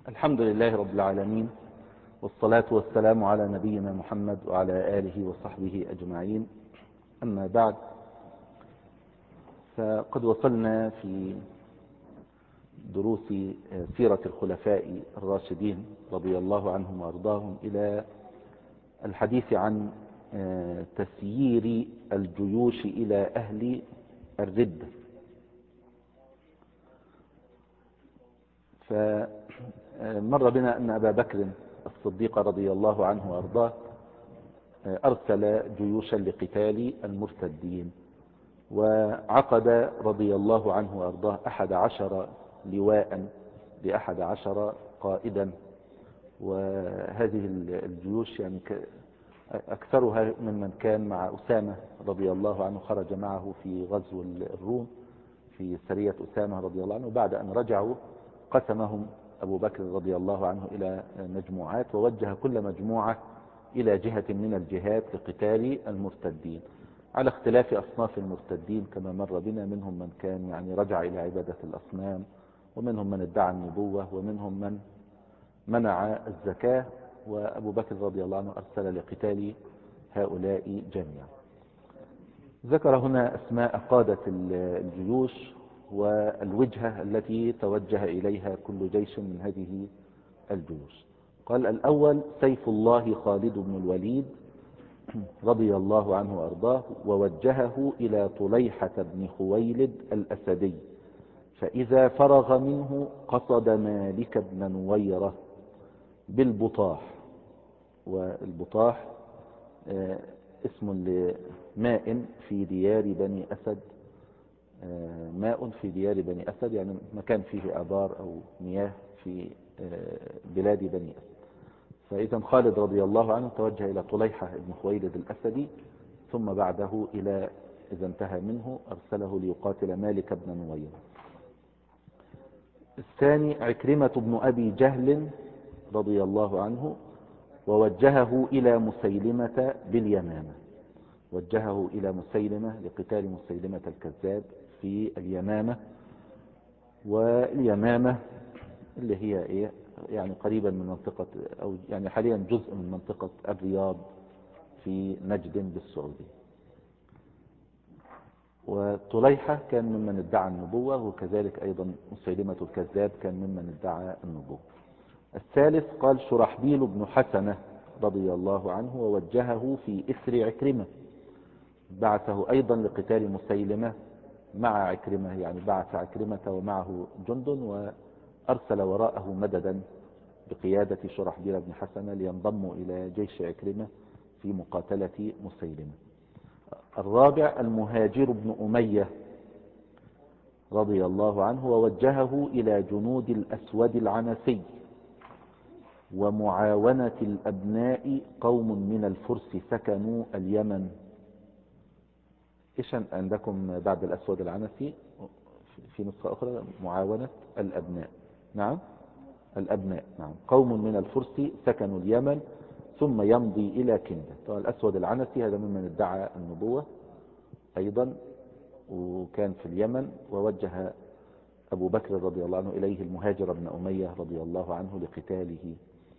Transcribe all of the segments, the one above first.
الحمد لله رب العالمين، والصلاة والسلام على نبينا محمد وعلى آله وصحبه أجمعين. أما بعد، فقد وصلنا في دروس سيرة الخلفاء الراشدين رضي الله عنهم وأرضاهم إلى الحديث عن تسيير الجيوش إلى أهل الردة. فمر بنا أن أبا بكر الصديق رضي الله عنه وأرضاه أرسل جيوشا لقتال المرتدين، وعقد رضي الله عنه وأرضاه 11 لواء ل11 قائدا. وهذه الجيوش يعني أكثرها ممن كان مع أسامة رضي الله عنه، خرج معه في غزو الروم في سرية أسامة رضي الله عنه. بعد أن رجعوا قسمهم أبو بكر رضي الله عنه إلى مجموعات، ووجه كل مجموعة إلى جهة من الجهات لقتال المرتدين على اختلاف أصناف المرتدين كما مر بنا. منهم من كان يعني رجع إلى عبادة الأصنام، ومنهم من ادعى النبوة، ومنهم من منع الزكاة. وأبو بكر رضي الله عنه أرسل لقتال هؤلاء جميعا. ذكر هنا أسماء قادة الجيوش والوجهة التي توجه إليها كل جيش من هذه الجيوش. قال: الأول سيف الله خالد بن الوليد رضي الله عنه وأرضاه، ووجهه إلى طليحة بن خويلد الأسدي، فإذا فرغ منه قصد مالك بن نويرة بالبطاح. والبطاح اسم لماء في ديار بني أسد، ماء في ديار بني أسد يعني مكان فيه آبار أو مياه في بلاد بني أسد. فإذا خالد رضي الله عنه توجه إلى طليحة بن خويلد الأسدي، ثم بعده إلى إذا انتهى منه أرسله ليقاتل مالك بن نويرة. الثاني عكرمة بن أبي جهل رضي الله عنه، ووجهه إلى مسيلمة باليمامة. وجهه إلى مسيلمة لقتال مسيلمة الكذاب في اليمامة. واليمامة اللي هي إيه يعني قريبا من منطقة، أو يعني حاليا جزء من منطقة الرياض في نجد بالسعودية. وطليحة كان ممن ادعى النبوة، وكذلك أيضا مسيلمة الكذاب كان ممن ادعى النبوة. الثالث قال شرحبيل بن حسنة رضي الله عنه، ووجهه في إثر عكرمة. بعثه أيضا لقتال مسيلمة مع عكرمة، يعني بعث عكرمة ومعه جند، وأرسل وراءه مددا بقيادة شرحبيل بن حسنة لينضموا إلى جيش عكرمة في مقاتلة مسيلمة. الرابع المهاجر بن أمية رضي الله عنه، ووجهه إلى جنود الأسود العنسي ومعاونة الأبناء قوم من الفرس سكنوا اليمن. إيش عندكم بعد الأسود العنسي في نسخة أخرى؟ معاونة الأبناء. نعم، الأبناء. نعم، قوم من الفرس سكنوا اليمن ثم يمضي إلى كندة. طبعا الأسود العنسي هذا ممن ادعى النبوة أيضا، وكان في اليمن. ووجه أبو بكر رضي الله عنه إليه المهاجر بن أمية رضي الله عنه لقتاله.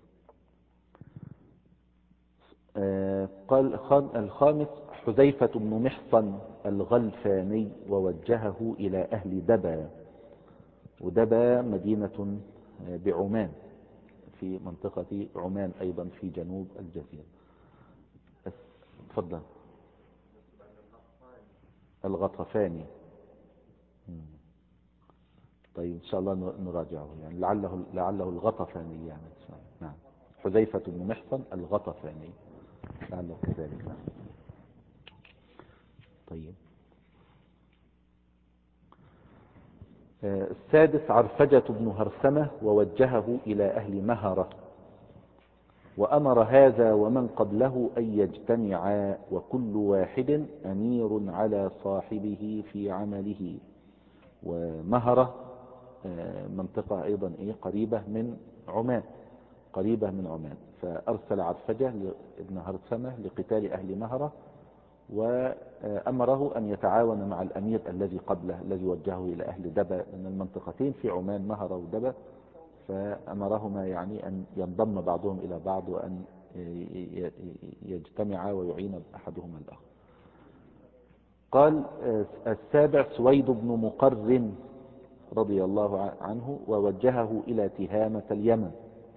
قال الخامس حذيفة بن محصن الغلفاني، ووجهه إلى أهل دبا. ودبا مدينة بعمان في منطقة عمان أيضا في جنوب الجزيرة. تفضل. الغطفاني. طيب إن شاء الله نراجعه، يعني لعله الغطفاني يعني. نعم، حذيفة بن محصن الغطفاني لعله كذلك. نعم. طيب. السادس عرفجة بن هرثمة، ووجهه إلى أهل مهرة، وأمر هذا ومن قبله أن يجتمعا، وكل واحد أمير على صاحبه في عمله. ومهرة منطقة أيضا قريبة من عمان، فأرسل عرفجة بن هرثمة لقتال أهل مهرة، وأمره أن يتعاون مع الأمير الذي قبله الذي وجهه إلى أهل دبا، من المنطقتين في عمان مهرة ودبا. فأمرهما يعني أن ينضم بعضهم إلى بعض وأن يجتمعا ويعين أحدهما الآخر. قال السابع سويد بن مقرن رضي الله عنه ووجهه إلى تهامة اليمن.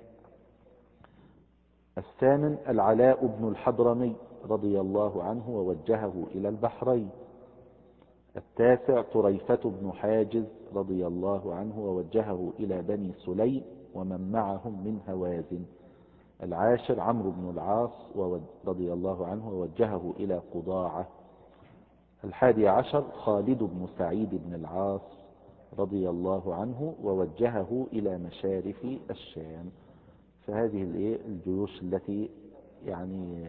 الثامن العلاء بن الحضرمي رضي الله عنه ووجهه إلى البحرين. التاسع طريفة بن حاجز رضي الله عنه ووجهه إلى بني سليم ومن معهم من هوازن. العاشر عمرو بن العاص رضي الله عنه ووجهه إلى قضاعة. 11 خالد بن سعيد بن العاص رضي الله عنه ووجهه إلى مشارف الشام. فهذه الجيوش التي يعني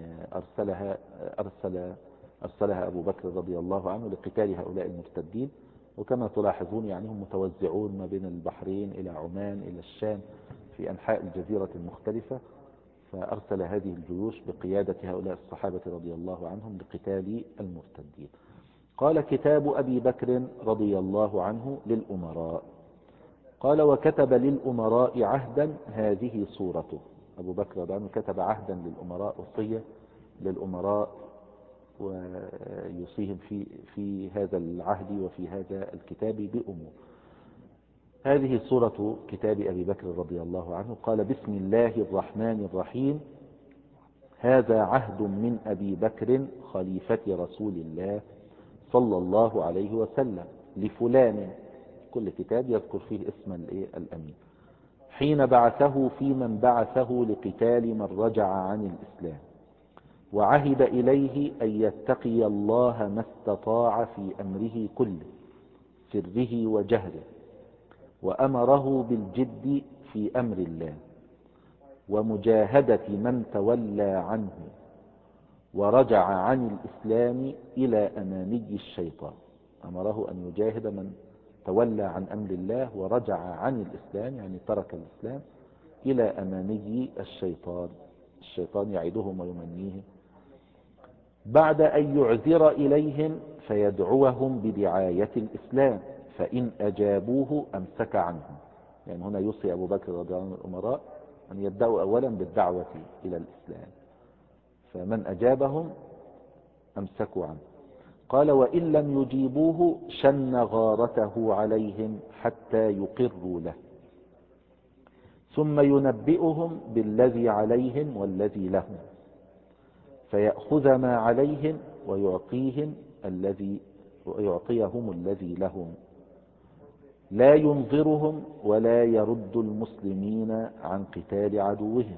أرسلها أبو بكر رضي الله عنه لقتال هؤلاء المرتدين. وكما تلاحظون يعني هم متوزعون ما بين البحرين إلى عمان إلى الشام في أنحاء الجزيرة المختلفة. فأرسل هذه الجيوش بقيادة هؤلاء الصحابة رضي الله عنهم لقتال المرتدين. قال كتاب أبي بكر رضي الله عنه للأمراء. قال وكتب للأمراء عهدا هذه صورته. أبو بكر رضي الله عنه كتب عهدا للأمراء، وصية للأمراء ويوصيهم في هذا العهد وفي هذا الكتاب بأمور. هذه صورة كتاب أبي بكر رضي الله عنه. قال بسم الله الرحمن الرحيم. هذا عهد من أبي بكر خليفة رسول الله صلى الله عليه وسلم لفلان. كل كتاب يذكر فيه اسم الأمين. حين بعثه في من بعثه لقتال من رجع عن الإسلام، وعهد إليه أن يتقي الله ما استطاع في أمره كله سره وجهره، وأمره بالجد في أمر الله ومجاهدة من تولى عنه ورجع عن الإسلام إلى أماني الشيطان. أمره أن يجاهد من تولى عن أمر الله ورجع عن الإسلام، يعني ترك الإسلام، إلى أماني الشيطان. الشيطان يعدهم ويمنيهم، بعد أن يعذر إليهم فيدعوهم بدعاية الإسلام، فإن أجابوه أمسك عنهم. يعني هنا يوصي أبو بكر رضي الله عنه الأمراء أن يبدأوا أولا بالدعوة إلى الإسلام، فمن أجابهم أمسكوا عنه. قال وإن لم يجيبوه شن غارته عليهم حتى يقروا له، ثم ينبئهم بالذي عليهم والذي لهم، فيأخذ ما عليهم ويعطيهم الذي لهم، لا ينظرهم ولا يرد المسلمين عن قتال عدوهم.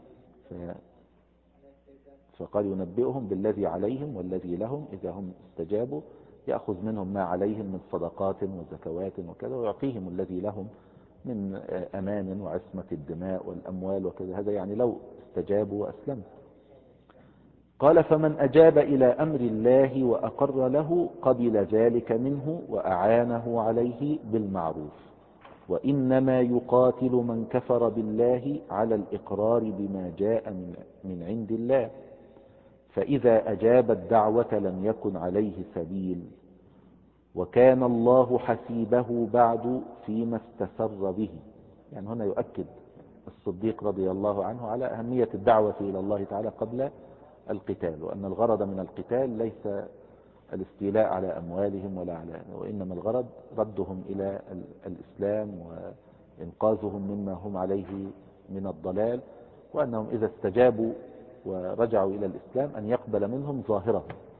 فقال ينبئهم بالذي عليهم والذي لهم، إذا هم استجابوا يأخذ منهم ما عليهم من صدقات وزكوات وكذا، ويعطيهم الذي لهم من أمان وعصمة الدماء والأموال وكذا. هذا يعني لو استجابوا وأسلموا. قال فمن أجاب إلى أمر الله وأقر له قبل ذلك منه وأعانه عليه بالمعروف. وإنما يقاتل من كفر بالله على الإقرار بما جاء من عند الله، فإذا أجاب الدعوة لم يكن عليه سبيل، وكان الله حسيبه بعد فيما استسر به. يعني هنا يؤكد الصديق رضي الله عنه على أهمية الدعوة إلى الله تعالى قبل القتال، وأن الغرض من القتال ليس الاستيلاء على أموالهم وإنما الغرض ردهم إلى الإسلام وإنقاذهم مما هم عليه من الضلال، وأنهم إذا استجابوا ورجعوا إلى الإسلام أن يقبل منهم ظاهرة،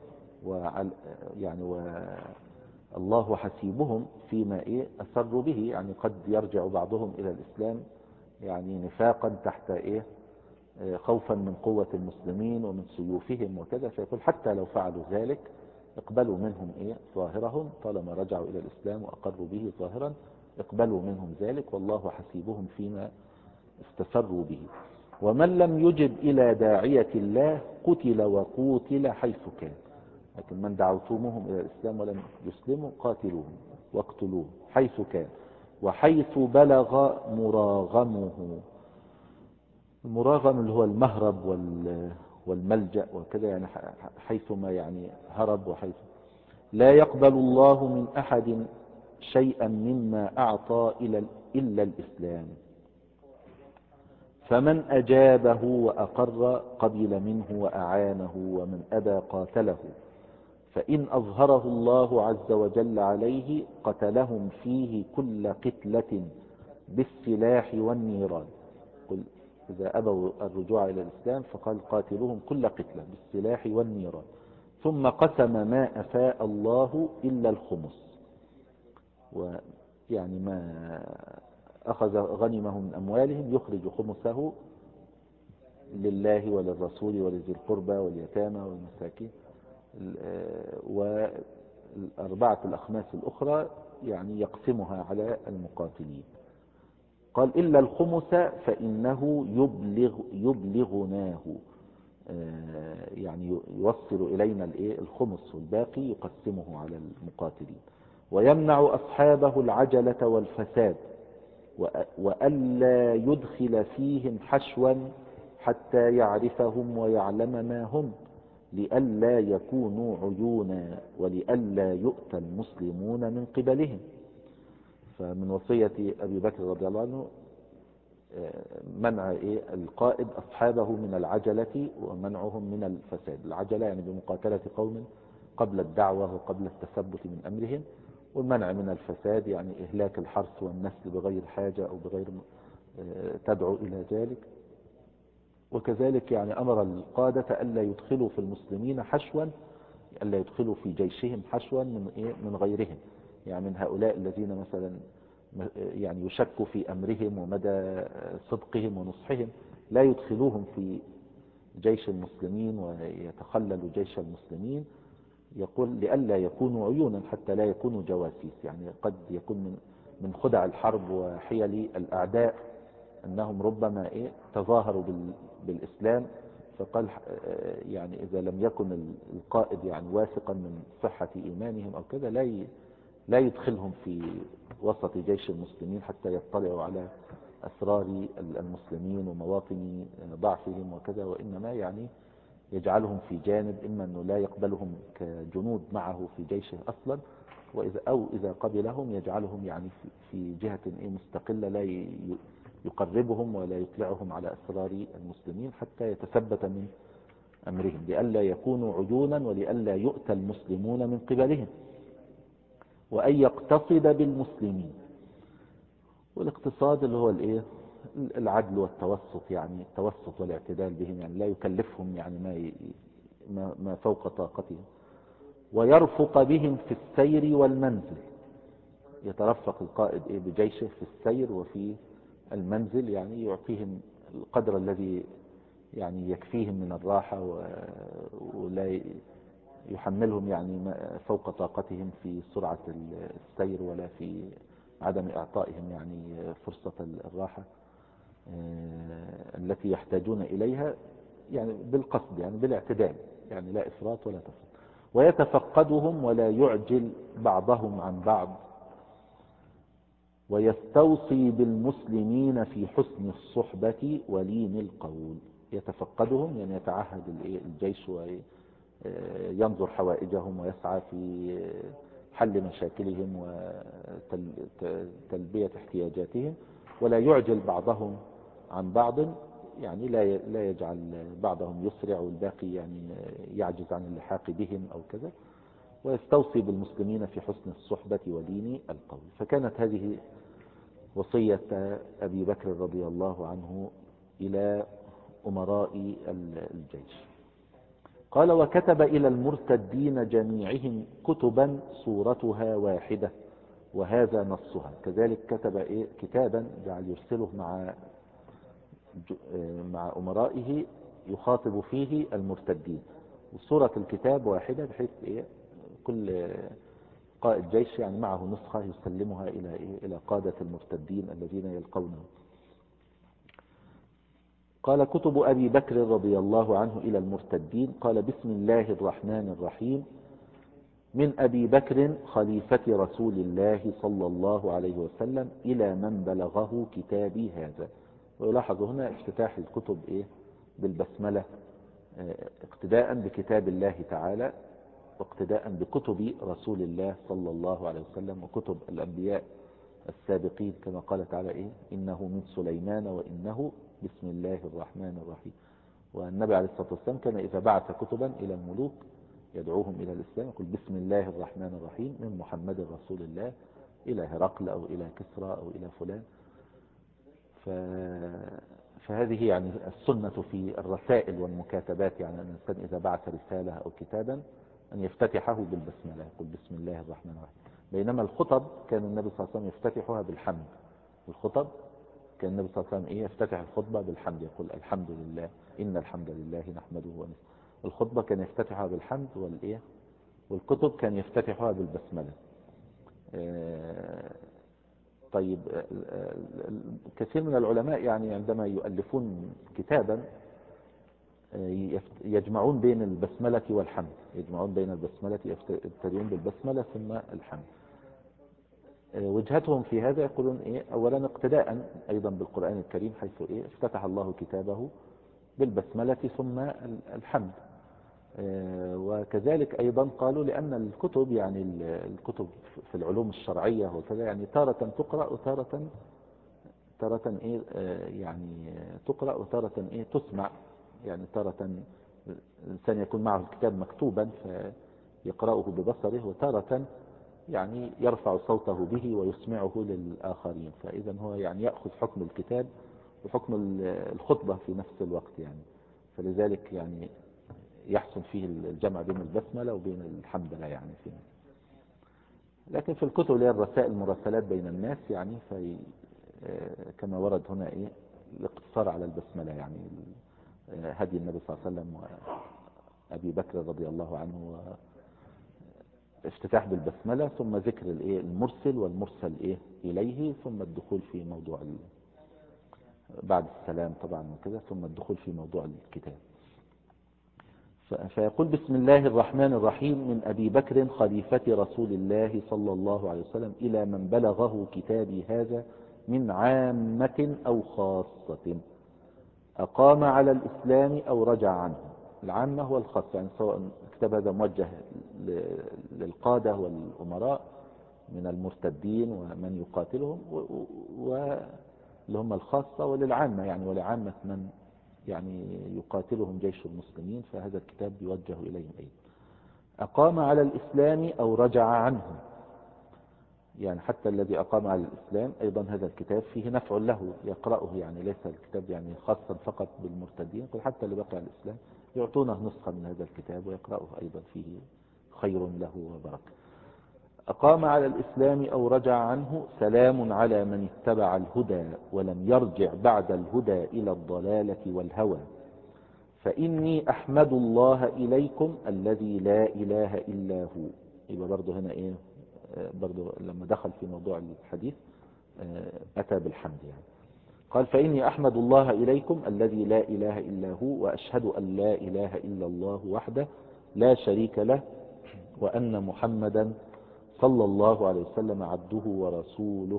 والله حسيبهم فيما أسروا به. يعني قد يرجع بعضهم إلى الإسلام يعني نفاقا تحت خوفا من قوة المسلمين ومن سيوفهم وكذا، فيقول حتى لو فعلوا ذلك اقبلوا منهم ظاهرهم، طالما رجعوا إلى الإسلام وأقروا به ظاهرا اقبلوا منهم ذلك، والله حسيبهم فيما استسروا به. ومن لم يجب إلى داعية الله قتل وقوتل حيث كان. لكن من دعوتموهم إلى الإسلام ولم يسلموا قاتلوهم واقتلوهم حيث كان، وحيث بلغ مراغمه. المراغم اللي هو المهرب والملجأ وكذا، يعني حيثما يعني هرب وحيث. لا يقبل الله من أحد شيئا مما أعطى إلا الإسلام، فمن أجابه وأقر قبل منه وأعانه، ومن أبى قاتله. فإن أظهره الله عز وجل عليه قتلهم فيه كل قتلة بالسلاح والنيران. قل إذا أبوا الرجوع إلى الإسلام فقال قاتلوهم كل قتلة بالسلاح والنيران. ثم قسم ما أفاء الله إلا الخمس، ويعني ما أخذ غنمه من أموالهم يخرج خمسه لله وللرسول ولذي القربى واليتامى والمساكين، والأربعة الأخماس الأخرى يعني يقسمها على المقاتلين. قال إلا الخمس فإنه يبلغناه، يعني يوصل إلينا الخمس، والباقي يقسمه على المقاتلين. ويمنع أصحابه العجلة والفساد، وألا يدخل فيهم حشوا حتى يعرفهم ويعلم ما هم، لئلا يكونوا عيونا، ولئلا يؤتى المسلمون من قبلهم. فمن وصية أبي بكر رضي الله عنه منع القائد أصحابه من العجلة ومنعهم من الفساد. العجلة يعني بمقاتلة قوم قبل الدعوة وقبل التثبت من أمرهم، والمنع من الفساد يعني إهلاك الحرث والنسل بغير حاجة أو بغير تدعو إلى ذلك. وكذلك يعني أمر القادة ألا يدخلوا في المسلمين حشوا، ألا يدخلوا في جيشهم حشوا من غيرهم، يعني من هؤلاء الذين مثلا يعني يشك في أمرهم ومدى صدقهم ونصحهم، لا يدخلوهم في جيش المسلمين ويتخللوا جيش المسلمين. يقول لئلا يكونوا عيونا حتى لا يكونوا جواسيس، يعني قد يكون من خدع الحرب وحيل الأعداء أنهم ربما تظاهروا بالإسلام. فقال يعني إذا لم يكن القائد يعني واثقا من صحة إيمانهم أو كذا لا يدخلهم في وسط جيش المسلمين حتى يطلعوا على أسرار المسلمين ومواطن ضعفهم وكذا، وإنما يعني يجعلهم في جانب، إما أنه لا يقبلهم كجنود معه في جيشه أصلا، أو إذا قبلهم يجعلهم يعني في جهة مستقلة، لا يقربهم ولا يطلعهم على أسرار المسلمين حتى يتثبت من أمرهم، لئلا يكونوا عيونا ولئلا يؤتى المسلمون من قبلهم. وأن يقتصد بالمسلمين، والاقتصاد اللي هو العدل والتوسط، يعني التوسط والاعتدال بهم، يعني لا يكلفهم يعني ما فوق طاقتهم. ويرفق بهم في السير والمنزل، يترفق القائد بجيشه في السير وفي المنزل، يعني يعطيهم القدر الذي يعني يكفيهم من الراحة، ولا يحملهم يعني فوق طاقتهم في سرعة السير ولا في عدم إعطائهم يعني فرصة الراحة التي يحتاجون إليها، يعني بالقصد يعني بالاعتدال، يعني لا إفراط ولا تفريط. ويتفقدهم ولا يعجل بعضهم عن بعض. ويستوصي بالمسلمين في حسن الصحبة ولين القول. يتفقدهم يعني يتعهد الجيش وينظر حوائجهم ويسعى في حل مشاكلهم وتلبية احتياجاتهم، ولا يعجل بعضهم عن بعض، يعني لا يجعل بعضهم يسرع والباقي يعني يعجز عن اللحاق بهم أو كذا. ويستوصي بالمسلمين في حسن الصحبة ولين القول. فكانت هذه وصية أبي بكر رضي الله عنه إلى أمراء الجيش. قال وكتب إلى المرتدين جميعهم كتبا صورتها واحدة وهذا نصها. كذلك كتب كتابا جعل يرسله مع أمرائه يخاطب فيه المرتدين، وصورة الكتاب واحدة، بحيث كل قائد جيش يعني معه نسخة يسلمها إلى قادة المرتدين الذين يلقونه. قال كتب أبي بكر رضي الله عنه إلى المرتدين. قال بسم الله الرحمن الرحيم. من أبي بكر خليفة رسول الله صلى الله عليه وسلم إلى من بلغه كتابي هذا. ويلاحظ هنا افتتاح الكتب بالبسملة، اقتداء بكتاب الله تعالى واقتداء بكتب رسول الله صلى الله عليه وسلم وكتب الأنبياء السابقين، كما قال تعالى إنه من سليمان وإنه بسم الله الرحمن الرحيم. والنبي عليه الصلاة والسلام كان إذا بعث كتبا إلى الملوك يدعوهم إلى الإسلام يقول بسم الله الرحمن الرحيم من محمد رسول الله إلى هرقل أو إلى كسرى أو إلى فلان. فهذه يعني السنة في الرسائل والمكاتبات، يعني أن الإنسان إذا بعث رسالة أو كتابا أن يفتتحه بالبسملة، يقول بسم الله الرحمن الرحيم. بينما الخطب كان النبي صلى الله عليه وسلم يفتتحها بالحمد. الخطب كان النبي صلى الله عليه وسلم يفتتح الخطبة بالحمد، يقول الحمد لله إن الحمد لله نحمده ونستعينه. الخطبة كان يفتتحها بالحمد والكتب كان يفتتحها بالبسملة. طيب، كثير من العلماء يعني عندما يؤلفون كتابا يجمعون بين البسملة والحمد، يجمعون بين البسملة، يبتدئون بالبسملة ثم الحمد. وجهتهم في هذا يقولون أولا اقتداء أيضا بالقرآن الكريم، حيث افتتح الله كتابه بالبسملة ثم الحمد. وكذلك أيضا قالوا لأن الكتب يعني الكتب في العلوم الشرعية وكذا يعني تارة تقرأ وتارة يعني تقرأ وتارة تسمع. يعني تارة الإنسان يكون معه الكتاب مكتوبا فيقرأه ببصره، وتارة يعني يرفع صوته به ويسمعه للآخرين. فإذا هو يعني يأخذ حكم الكتاب وحكم الخطبة في نفس الوقت يعني. فلذلك يعني يحصل فيه الجمع بين البسملة وبين الحمدلله يعني فيه. لكن في الكتب اللي هي الرسائل المراسلات بين الناس يعني في كما ورد هنا الاقتصار على البسملة، يعني هدي النبي صلى الله عليه وسلم وأبي بكر رضي الله عنه، افتتاح بالبسملة ثم ذكر المرسل والمرسل إليه، ثم الدخول في موضوع بعد السلام طبعا وكذا، ثم الدخول في موضوع الكتاب. فيقول بسم الله الرحمن الرحيم من أبي بكر خليفة رسول الله صلى الله عليه وسلم إلى من بلغه كتابي هذا من عامة أو خاصة أقام على الإسلام أو رجع عنه. العامة هو الخاص، يعني سواء الكتاب هذا موجه للقادة والأمراء من المرتدين ومن يقاتلهم، واللي هم الخاصة، وللعامة يعني ولعامة من يعني يقاتلهم جيش المسلمين، فهذا الكتاب يوجه إليهم أيضا. أقام على الإسلام أو رجع عنه، يعني حتى الذي أقام على الإسلام أيضا هذا الكتاب فيه نفع له يقرأه، يعني ليس الكتاب يعني خاصا فقط بالمرتدين، حتى اللي بقي على الإسلام يعطونه نسخة من هذا الكتاب ويقرأه أيضا، فيه خير له وبركة. أقام على الإسلام أو رجع عنه سلام على من اتبع الهدى ولم يرجع بعد الهدى إلى الضلالة والهوى، فإني أحمد الله إليكم الذي لا إله إلا هو. يبقى برضه هنا برضه لما دخل في موضوع الحديث أتى بالحمد يعني. قال فإني أحمد الله إليكم الذي لا إله إلا هو، وأشهد أن لا إله إلا الله وحده لا شريك له، وأن محمدا صلى الله عليه وسلم عبده ورسوله،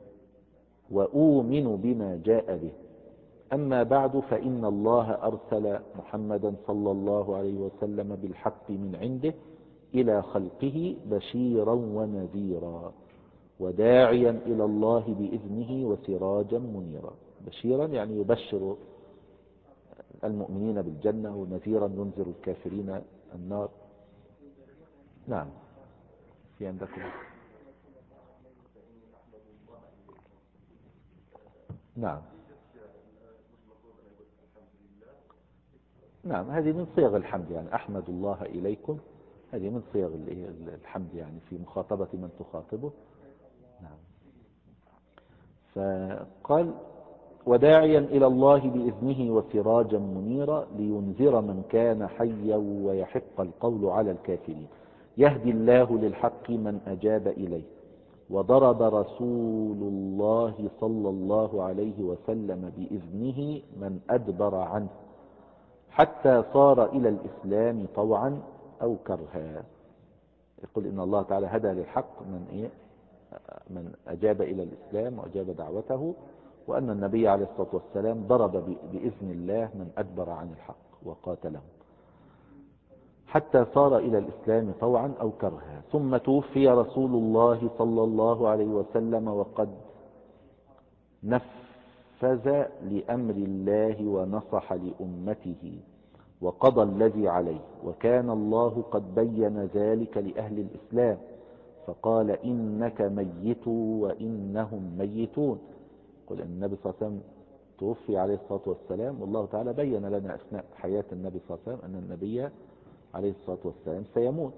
وأؤمن بما جاء به. أما بعد، فإن الله أرسل محمدا صلى الله عليه وسلم بالحق من عنده إلى خلقه بشيرا ونذيرا وداعيا إلى الله بإذنه وسراجا منيرا. بشيرا يعني يبشر المؤمنين بالجنة، ونذيرا ينذر الكافرين النار. نعم، في عندكم. نعم نعم، هذه من صيغ الحمد، يعني أحمد الله إليكم، هذه من صيغ الحمد يعني في مخاطبة من تخاطبه. نعم. فقال وداعيا إلى الله بإذنه وسراجا منيرا لينذر من كان حيا ويحق القول على الكافرين، يهدي الله للحق من أجاب إليه، وضرب رسول الله صلى الله عليه وسلم بإذنه من أدبر عنه حتى صار إلى الإسلام طوعا أو كرها. يقول إن الله تعالى هدى للحق من أجاب إلى الإسلام وأجاب دعوته، وأن النبي عليه الصلاة والسلام ضرب بإذن الله من أدبر عن الحق وقاتله حتى صار إلى الإسلام طوعا أو كرها. ثم توفي رسول الله صلى الله عليه وسلم وقد نفث نفذ لأمر الله ونصح لأمته وقضى الذي عليه، وكان الله قد بين ذلك لأهل الإسلام فقال إنك ميت وإنهم ميتون. قل إن النبي صلى الله عليه وسلم توفي عليه الصلاة والسلام، والله تعالى بين لنا أثناء حياة النبي صلى الله عليه وسلم أن النبي عليه الصلاة والسلام سيموت.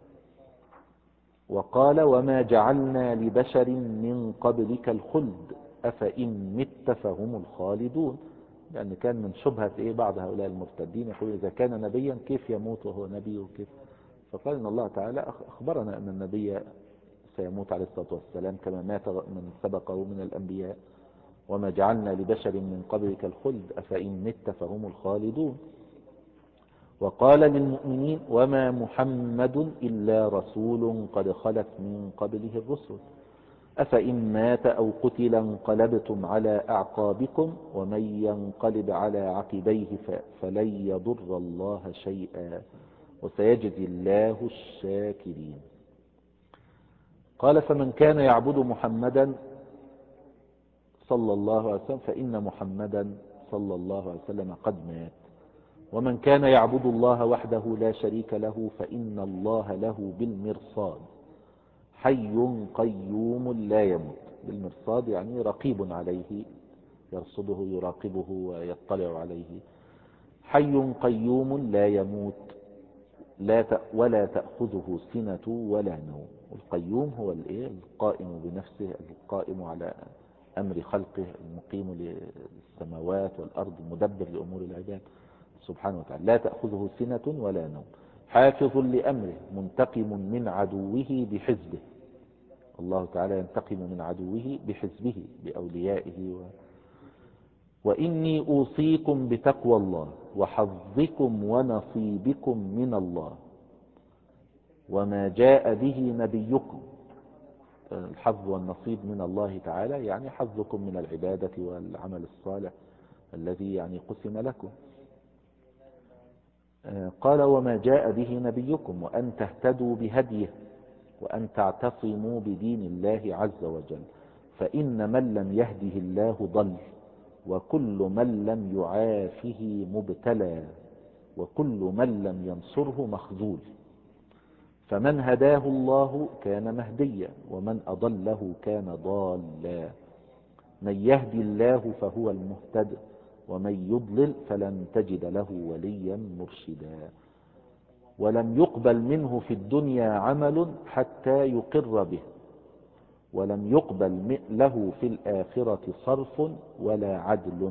وقال وما جعلنا لبشر من قبلك الخلد أفإن مت فهم الخالدون، لأن كان من شبهة بعض هؤلاء المرتدين يقول إذا كان نبيا كيف يموت وهو نبي وكيف، فقال إن الله تعالى أخبرنا أن النبي سيموت عليه الصلاة والسلام كما مات من سبقه من الأنبياء، وما جعلنا لبشر من قبلك الخلد أفإن مت فهم الخالدون. وقال للمؤمنين وما محمد إلا رسول قد خلت من قبله الرسل أفإن مات أو قتل انقلبتم على أعقابكم ومن ينقلب على عقبيه فلن يضر الله شيئا وسيجزي الله الشاكرين. قال فمن كان يعبد محمدا صلى الله عليه وسلم فإن محمدا صلى الله عليه وسلم قد مات، ومن كان يعبد الله وحده لا شريك له فإن الله له بالمرصاد حي قيوم لا يموت. بالمرصاد يعني رقيب عليه يرصده يراقبه ويطلع عليه. حي قيوم لا يموت ولا تأخذه سنة ولا نوم. القيوم هو القائم بنفسه القائم على أمر خلقه المقيم للسماوات والأرض المدبر لأمور العباد سبحانه وتعالى. لا تأخذه سنة ولا نوم حافظ لأمره منتقم من عدوه بحزبه. الله تعالى ينتقم من عدوه بحزبه بأوليائه وإني أوصيكم بتقوى الله وحظكم ونصيبكم من الله وما جاء به نبيكم. الحظ والنصيب من الله تعالى يعني حظكم من العبادة والعمل الصالح الذي يعني قسم لكم. قال وما جاء به نبيكم وأن تهتدوا بهديه وأن تعتصموا بدين الله عز وجل فإن من لم يهده الله ضل وكل من لم يعافه مبتلى وكل من لم ينصره مخذول. فمن هداه الله كان مهديا ومن أضله كان ضالا. من يهدي الله فهو المهتد ومن يضلل فلن تجد له وليا مرشدا. ولم يقبل منه في الدنيا عمل حتى يقر به ولم يقبل له في الآخرة صرف ولا عدل.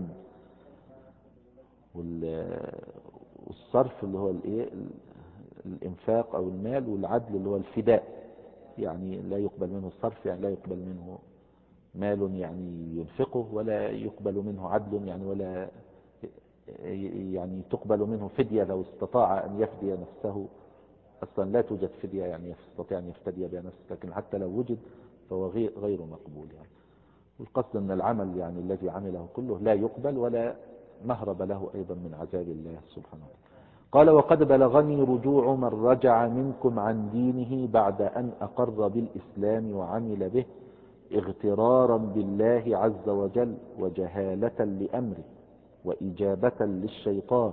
والصرف اللي هو الإنفاق أو المال، والعدل اللي هو الفداء، يعني لا يقبل منه الصرف يعني لا يقبل منه مال يعني ينفقه ولا يقبل منه عدل يعني ولا يعني تقبل منه فدية لو استطاع أن يفدي نفسه. أصلا لا توجد فدية يعني يستطيع أن يفتدي بها نفسه، لكن حتى لو وجد فهو غير مقبول يعني. والقصد أن العمل يعني الذي عمله كله لا يقبل ولا مهرب له أيضا من عذاب الله سبحانه وتعالى. قال وقد بلغني رجوع من رجع منكم عن دينه بعد أن أقر بالإسلام وعمل به اغترارا بالله عز وجل وجهالة لأمره وإجابة للشيطان.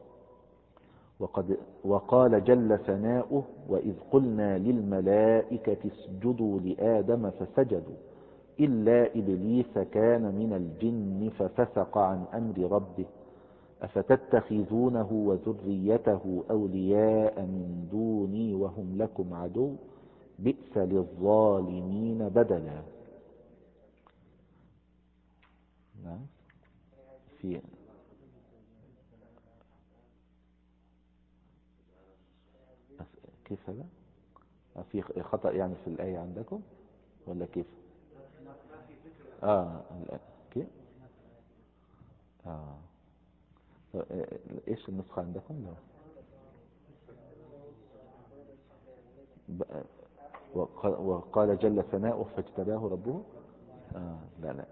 وقال جل ثناؤه وإذ قلنا للملائكة اسجدوا لآدم فسجدوا إلا إبليس كان من الجن ففسق عن أمر ربه أفتتخذونه وذريته أولياء من دوني وهم لكم عدو بئس للظالمين بدلا. نعم في كيف هذا في خطأ يعني في الآية عندكم ولا كيف؟ كيف؟ ايش النسخة عندكم؟ لا. وقال جل ثناؤه فاجتباه ربه. لا لا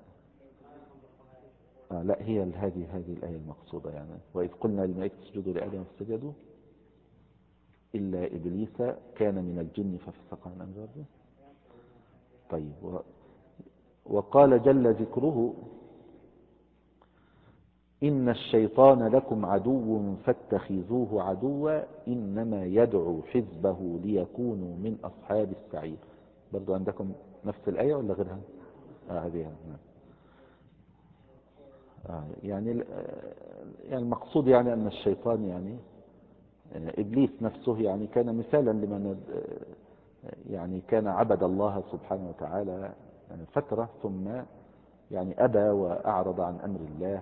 لا هي هذه الآية المقصودة يعني وإذ قلنا للملائكة اسجدوا لآدم فسجدوا إلا إبليس كان من الجن ففسق عن أمر ربه. طيب وقال جل ذكره إن الشيطان لكم عدو فاتخذوه عدوا إنما يدعو حزبه ليكونوا من أصحاب السعير. برضو عندكم نفس الآية ولا غيرها؟ هذه نعم. يعني المقصود يعني أن الشيطان يعني إبليس نفسه يعني كان مثالا لمن يعني كان عبد الله سبحانه وتعالى فترة ثم يعني أبى وأعرض عن أمر الله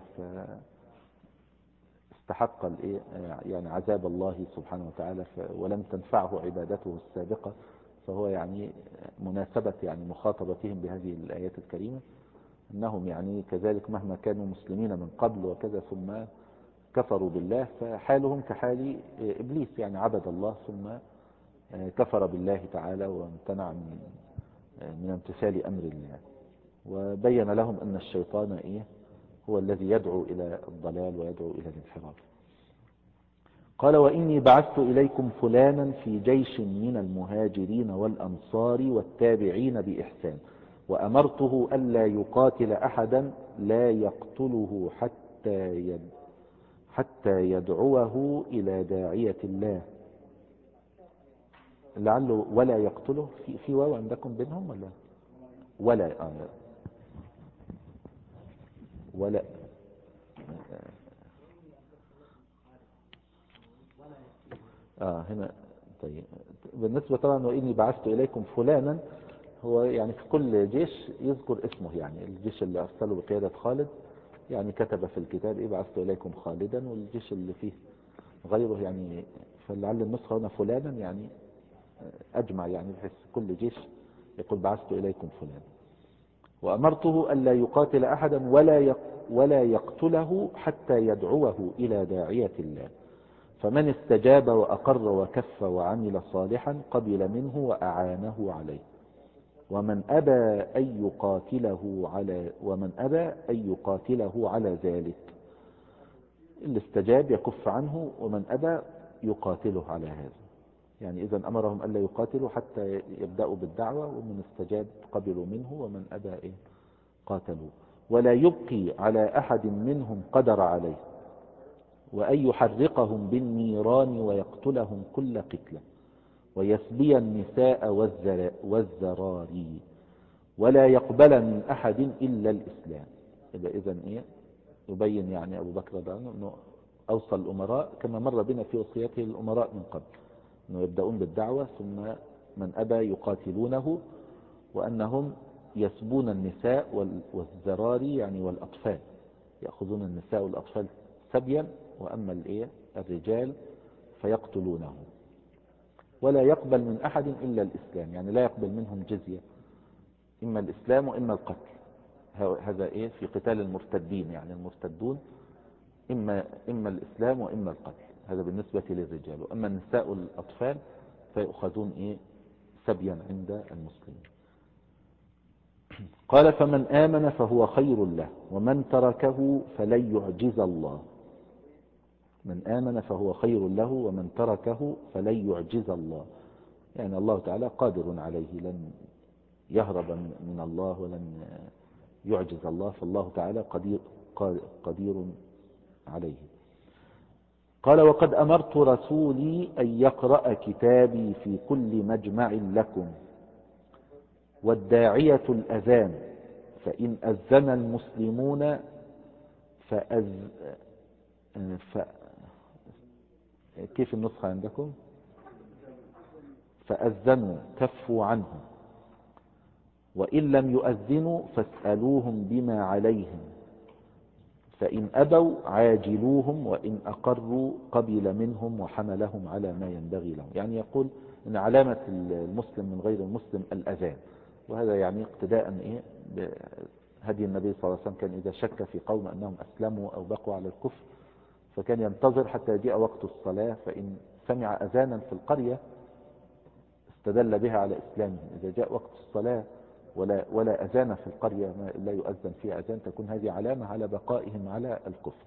فاستحق يعني عذاب الله سبحانه وتعالى ولم تنفعه عبادته السابقة. فهو يعني مناسبة يعني مخاطبتهم بهذه الآيات الكريمة أنهم يعني كذلك مهما كانوا مسلمين من قبل وكذا ثم كفروا بالله فحالهم كحال إبليس، يعني عبد الله ثم كفر بالله تعالى وامتنع من امتثال أمر الله. وبين لهم أن الشيطان هو الذي يدعو إلى الضلال ويدعو إلى الانحراف. قال وإني بعثت إليكم فلانا في جيش من المهاجرين والأنصار والتابعين بإحسان وأمرته ألا يقاتل أحدا لا يقتله حتى يدعوه إلى داعية الله. لعله ولا يقتله في واو عندكم بينهم ولا ولا هنا. طيب بالنسبة طبعا وإني بعثت إليكم فلانا، هو يعني في كل جيش يذكر اسمه، يعني الجيش اللي أرسله بقيادة خالد يعني كتب في الكتاب بعثت إليكم خالدا، والجيش اللي فيه غيره يعني فلعل النسخة هنا فلانا يعني أجمع، يعني بحيث كل جيش يقول بعثت إليكم فلان. وأمرته ألا يقاتل أحدا ولا يقتله حتى يدعوه إلى داعية الله، فمن استجاب وأقر وكف وعمل صالحا قبل منه وأعانه عليه، ومن أبى أن يقاتله على ذلك. اللي استجاب يكف عنه، ومن أبى يقاتله على هذا. يعني إذا أمرهم ألا يقاتلوا حتى يبدأوا بالدعوة، ومن استجاب قبلوا منه، ومن أبى قاتلوا. ولا يبقي على أحد منهم قدر عليه، وأن يحرقهم بالنيران ويقتلهم كل قتلة، ويسبي النساء والذراري، ولا يقبل من أحد إلا الإسلام. إذن يبين يعني أبو بكر أنه أوصى الأمراء كما مر بنا في وصيته للأمراء من قبل، أنه يبدأون بالدعوة ثم من أبى يقاتلونه، وأنهم يسبون النساء والذراري يعني والأطفال، يأخذون النساء والأطفال سبيا، وأما الرجال فيقتلونه. ولا يقبل من أحد إلا الإسلام، يعني لا يقبل منهم جزية، إما الإسلام وإما القتل. هذا في قتال المرتدين، يعني المرتدون إما الإسلام وإما القتل، هذا بالنسبة للرجال. وأما النساء والأطفال فيأخذون سبيا عند المسلمين. قال فمن آمن فهو خير له، ومن تركه فلن يعجز الله. من آمن فهو خير له، ومن تركه فلن يعجز الله. يعني الله تعالى قادر عليه، لن يهرب من الله ولن يعجز الله، فالله تعالى قدير عليه. قال وقد أمرت رسولي أن يقرأ كتابي في كل مجمع لكم، والداعية الأذان، فإن أذن المسلمون كيف النسخة عندكم؟ فأذنوا كفوا عنهم، وإن لم يؤذنوا فاسألوهم بما عليهم، فإن أبوا عاجلوهم، وإن أقروا قبل منهم وحملهم على ما ينبغي لهم. يعني يقول إن علامة المسلم من غير المسلم الأذان، وهذا يعني اقتداء بهدي النبي صلى الله عليه وسلم. كان إذا شك في قوم أنهم أسلموا أو بقوا على الكفر فكان ينتظر حتى يجيء وقت الصلاة، فإن سمع أذانا في القرية استدل بها على إسلامهم. إذا جاء وقت الصلاة ولا أذان في القرية، لا يؤذن فيها أذان، تكون هذه علامة على بقائهم على الكفر.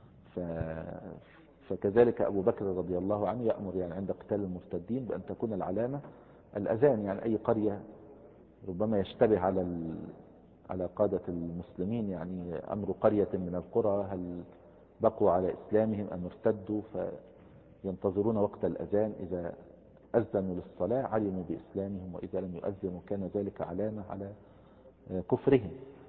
فكذلك أبو بكر رضي الله عنه يأمر يعني عند قتال المرتدين بأن تكون العلامة الأذان. يعني أي قرية ربما يشتبه على قادة المسلمين، يعني أمر قرية من القرى هل بقوا على إسلامهم أم ارتدوا، فينتظرون وقت الأذان، إذا أذنوا للصلاة علموا بإسلامهم، وإذا لم يؤذنوا كان ذلك علامة على كفرهم.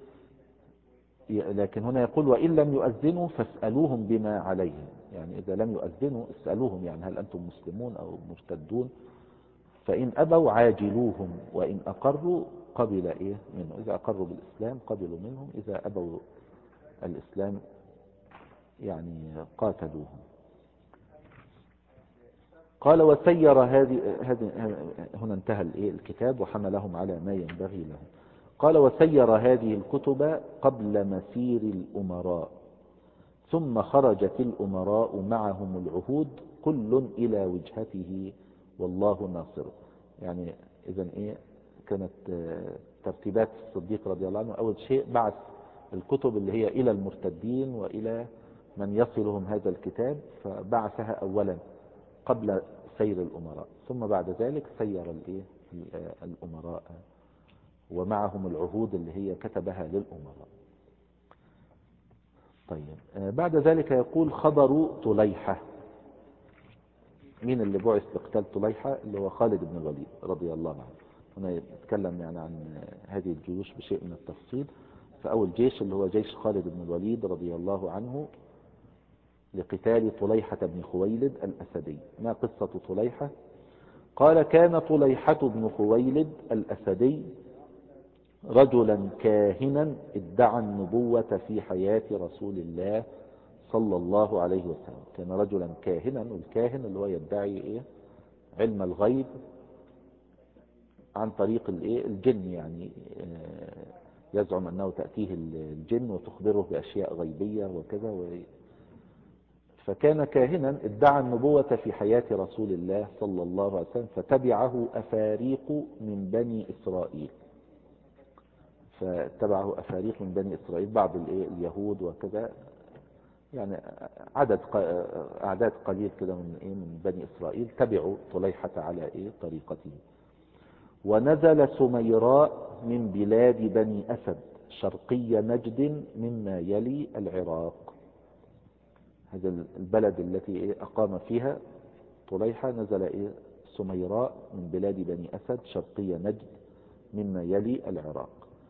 لكن هنا يقول وإن لم يؤذنوا فاسألوهم بما عليهم، يعني إذا لم يؤذنوا اسألوهم، يعني هل أنتم مسلمون أو مرتدون؟ فإن أبوا عاجلوهم، وإن أقروا قبل منه، إذا أقروا بالإسلام قبلوا منهم، إذا أبوا الإسلام يعني قاتلوهم. قال وسير هنا انتهى الكتاب وحملهم على ما ينبغي لهم. قال وسير هذه الكتب قبل مسير الأمراء، ثم خرجت الأمراء معهم العهود كل إلى وجهته والله ناصره. يعني إذن كانت ترتيبات الصديق رضي الله عنه، أول شيء بعث الكتب اللي هي إلى المرتدين وإلى من يصلهم هذا الكتاب، فبعثها أولا قبل سير الأمراء، ثم بعد ذلك سير الأمراء ومعهم العهود اللي هي كتبها للأمراء. طيب بعد ذلك يقول خبر طليحة. مين اللي بعث لقتال طليحة؟ اللي هو خالد بن الوليد رضي الله عنه. هنا يتكلم يعني عن هذه الجيوش بشيء من التفصيل. فأول جيش اللي هو جيش خالد بن الوليد رضي الله عنه لقتال طليحة بن خويلد الأسدي. ما قصة طليحة؟ قال كان طليحة بن خويلد الأسدي رجلا كاهنا ادعى النبوة في حياة رسول الله صلى الله عليه وسلم. كان رجلا كاهنا، والكاهن اللي هو يدعي علم الغيب عن طريق الجن، يعني يزعم أنه تأتيه الجن وتخبره بأشياء غيبية وكذا. فكان كاهنا ادعى النبوة في حياة رسول الله صلى الله عليه وسلم، فتبعه أفاريق من بني إسرائيل. فتبعه أفاريق من بني إسرائيل، بعض اليهود وكذا، يعني أعداد قليل كده من بني إسرائيل تبعوا طليحة على طريقته. ونزل سميراء من بلاد بني أسد شرقي نجد مما يلي العراق. هذا البلد التي أقام فيها طليحة، نزل سميراء من بلاد بني أسد شرقي نجد مما يلي العراق،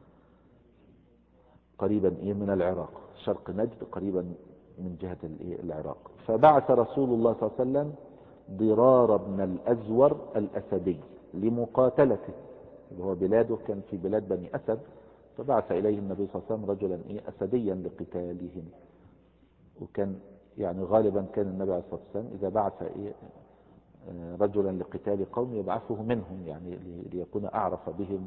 قريبا من العراق. شرق نجد قريبا من جهة العراق. فبعث رسول الله صلى الله عليه وسلم ضرار بن الأزور الأسدي لمقاتلته، وهو بلاده كان في بلاد بني أسد، فبعث إليه النبي صلى الله عليه وسلم رجلا أسديا لقتالهم. وكان يعني غالبا كان النبي عليه الصلاة والسلام إذا بعث رجلا لقتال قوم يبعثه منهم، يعني ليكون أعرف بهم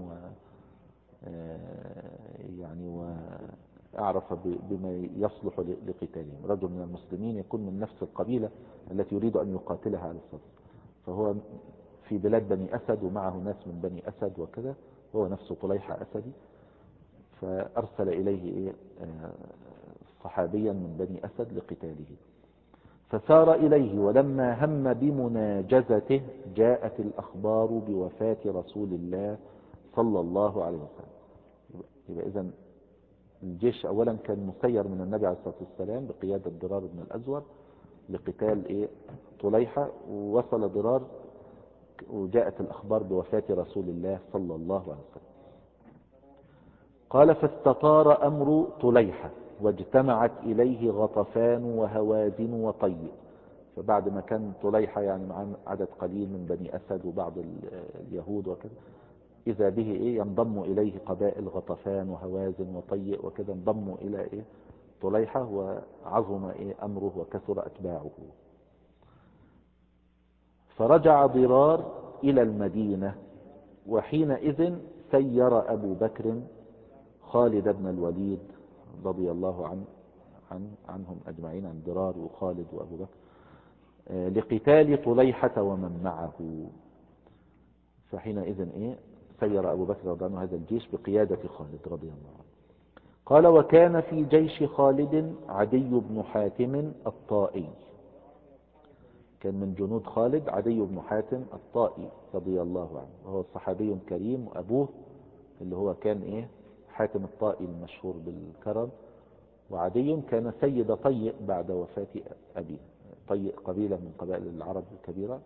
يعني وأعرف بما يصلح لقتالهم. رجل من المسلمين يكون من نفس القبيلة التي يريد أن يقاتلها على الصف، فهو في بلاد بني أسد ومعه ناس من بني أسد وكذا، هو نفسه طليحة أسدي. فأرسل إليه صحابيا من بني أسد لقتاله، فسار إليه. ولما هم بمناجزته جاءت الأخبار بوفاة رسول الله صلى الله عليه وسلم. يبقى إذن الجيش أولا كان مسير من النبي عليه الصلاة والسلام بقيادة ضرار بن الأزور لقتال طليحة، ووصل ضرار وجاءت الأخبار بوفاة رسول الله صلى الله عليه وسلم. قال فاستطار أمر طليحة واجتمعت إليه غطفان وهوازن وطيء. فبعد ما كان طليحة يعني مع عدد قليل من بني أسد وبعض اليهود وكذا، إذا به ينضم إليه قبائل غطفان وهوازن وطيء وكذا، انضموا إلى طليحة، وعظم أمره وكثر أتباعه. فرجع ضرار إلى المدينة، وحينئذ سير أبو بكر خالد بن الوليد رضي الله عنهم أجمعين، عن ضرار وخالد وأبو بكر، لقتال طليحة ومن معه. فحينئذ سير أبو بكر رضي الله عنه هذا الجيش بقيادة خالد رضي الله عنه. قال وكان في جيش خالد عدي بن حاتم الطائي. كان من جنود خالد عدي بن حاتم الطائي رضي الله عنه، وهو صحابي كريم، وأبوه اللي هو كان حاتم الطائي المشهور بالكرم، وعدي كان سيد طيء بعد وفاة أبيه. طيء قبيلة من قبائل العرب الكبيرة،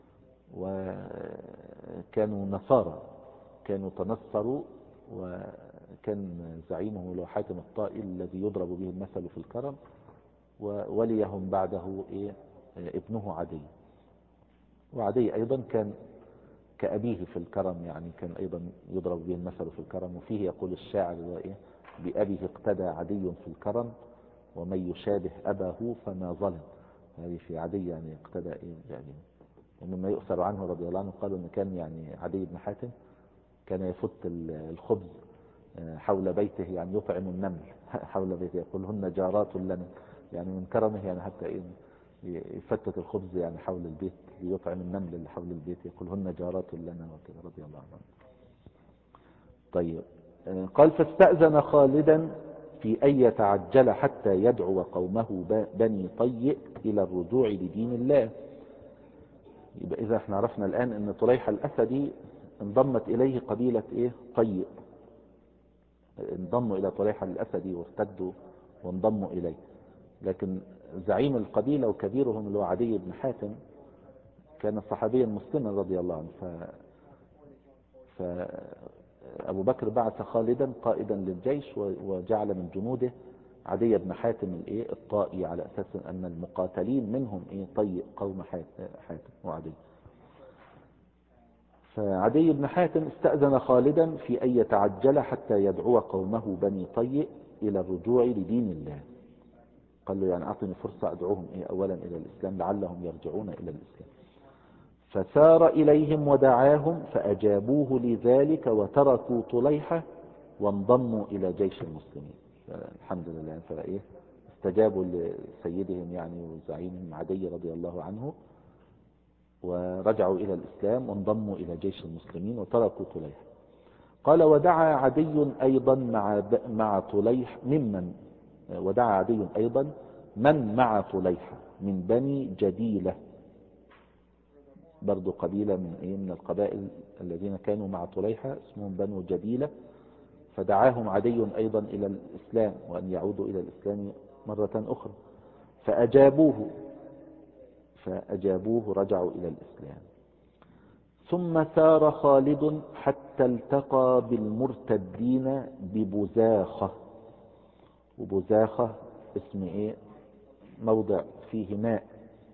وكانوا نصارى، كانوا تنصروا، وكان زعيمهم له حاتم الطائي الذي يضرب به المثل في الكرم، ووليهم بعده ابنه عدي. وعدي أيضا كان كأبيه في الكرم، يعني كان أيضا يضرب به المثل في الكرم. وفيه يقول الشاعر بأبيه اقتدى عدي في الكرم، ومن يشابه أباه فما ظلم. هذه في عدي يعني اقتدى يعني. ومما يؤثر عنه رضي الله عنه قالوا أن كان يعني عدي بن حاتم كان يفت الخبز حول بيته، يعني يطعم النمل حول بيته، يقول هن جارات لنا، يعني من كرمه يعني حتى يفتت الخبز يعني حول البيت ليطعم النمل اللي حول البيت، يقول هن جارات لنا وكذا رضي الله عنه. طيب، قال فاستأذن خالدا في أن يتعجل حتى يدعو قومه بني طيء إلى الرجوع لدين الله. يبقى إذا احنا عرفنا الآن أن طليحة الأسدي انضمت إليه قبيلة طيء، انضموا إلى طليحة الأسدي وارتدوا وانضموا إليه. لكن زعيم القبيلة وكبيرهم اللي هو عدي بن حاتم كان صحابيا مسلما رضي الله عنه. فأبو بكر بعث خالدا قائدا للجيش، وجعل من جنوده عدي بن حاتم الطائي، على أساس أن المقاتلين منهم طيء قوم حاتم وعدي. فعدي بن حاتم استأذن خالدا في أن يتعجل حتى يدعو قومه بني طيء إلى الرجوع لدين الله. قال له يعني أعطني فرصة أدعوهم أولا إلى الإسلام لعلهم يرجعون إلى الإسلام. فسار إليهم ودعاهم فأجابوه لذلك وتركوا طليحة وانضموا إلى جيش المسلمين. الحمد لله، استجابوا لسيدهم يعني وزعيمهم عدي رضي الله عنه، ورجعوا إلى الإسلام وانضموا إلى جيش المسلمين وتركوا طليحة. قال ودعا عدي أيضا مع طليح ودعا عدي أيضا من مع طليحة من بني جديلة، برضو قبيلة من القبائل الذين كانوا مع طليحة اسمهم بنو جديلة. فدعاهم عدي أيضا إلى الإسلام وأن يعودوا إلى الإسلام مرة أخرى، فأجابوه رجعوا إلى الإسلام. ثم سار خالد حتى التقى بالمرتدين ببزاخة. وبزاخة اسم موضع فيه ماء،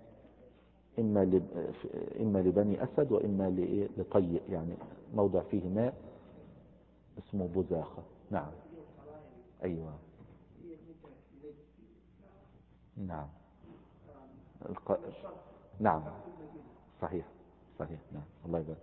إما لبني أسد وإما لطيء، يعني موضع فيه ماء اسمه بزاخة. نعم، أيوة، نعم، نعم، صحيح، نعم، الله يبارك.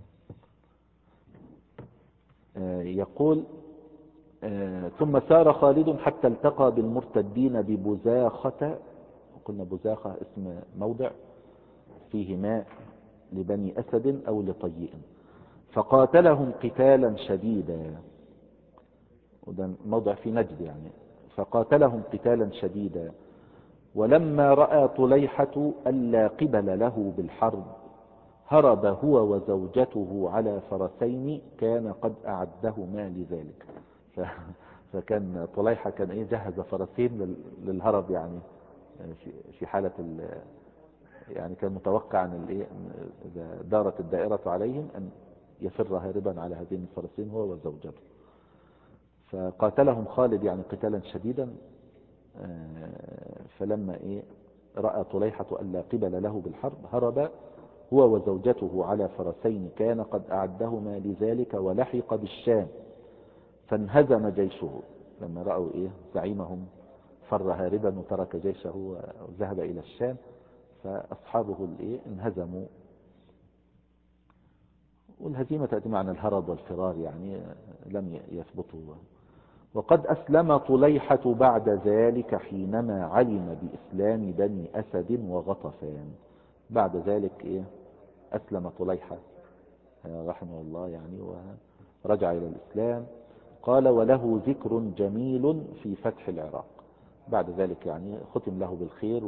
يقول ثم سار خالد حتى التقى بالمرتدين ببزاخة. قلنا بزاخة اسم موضع فيه ماء لبني أسد أو لطيء، فقاتلهم قتالا شديدا. وده موضع في نجد يعني. فقاتلهم قتالا شديدا، ولما رأى طليحة ألا قبل له بالحرب هرب هو وزوجته على فرسين كان قد أعدهما لذلك. فكان طليحة كان جهز فرسين للهرب، يعني في حالة يعني كان متوقع أن إذا دارت الدائرة عليهم أن يفر هاربا على هذين الفرسين هو وزوجته. فقاتلهم خالد يعني قتالا شديدا. فلما رأى طليحة ألا قبل له بالحرب هرب هو وزوجته على فرسين كان قد أعدهما لذلك ولحق بالشام، فانهزم جيشه. لما رأوا زعيمهم فر هاربا وترك جيشه وذهب إلى الشام، فأصحابه انهزموا. والهزيمة تأتي معنى الهرب والفرار، يعني لم يثبتوا. وقد أسلم طليحة بعد ذلك حينما علم بإسلام بني أسد وغطفان. بعد ذلك أسلم طليحة رحمه الله يعني ورجع إلى الإسلام. قال وله ذكر جميل في فتح العراق. بعد ذلك يعني ختم له بالخير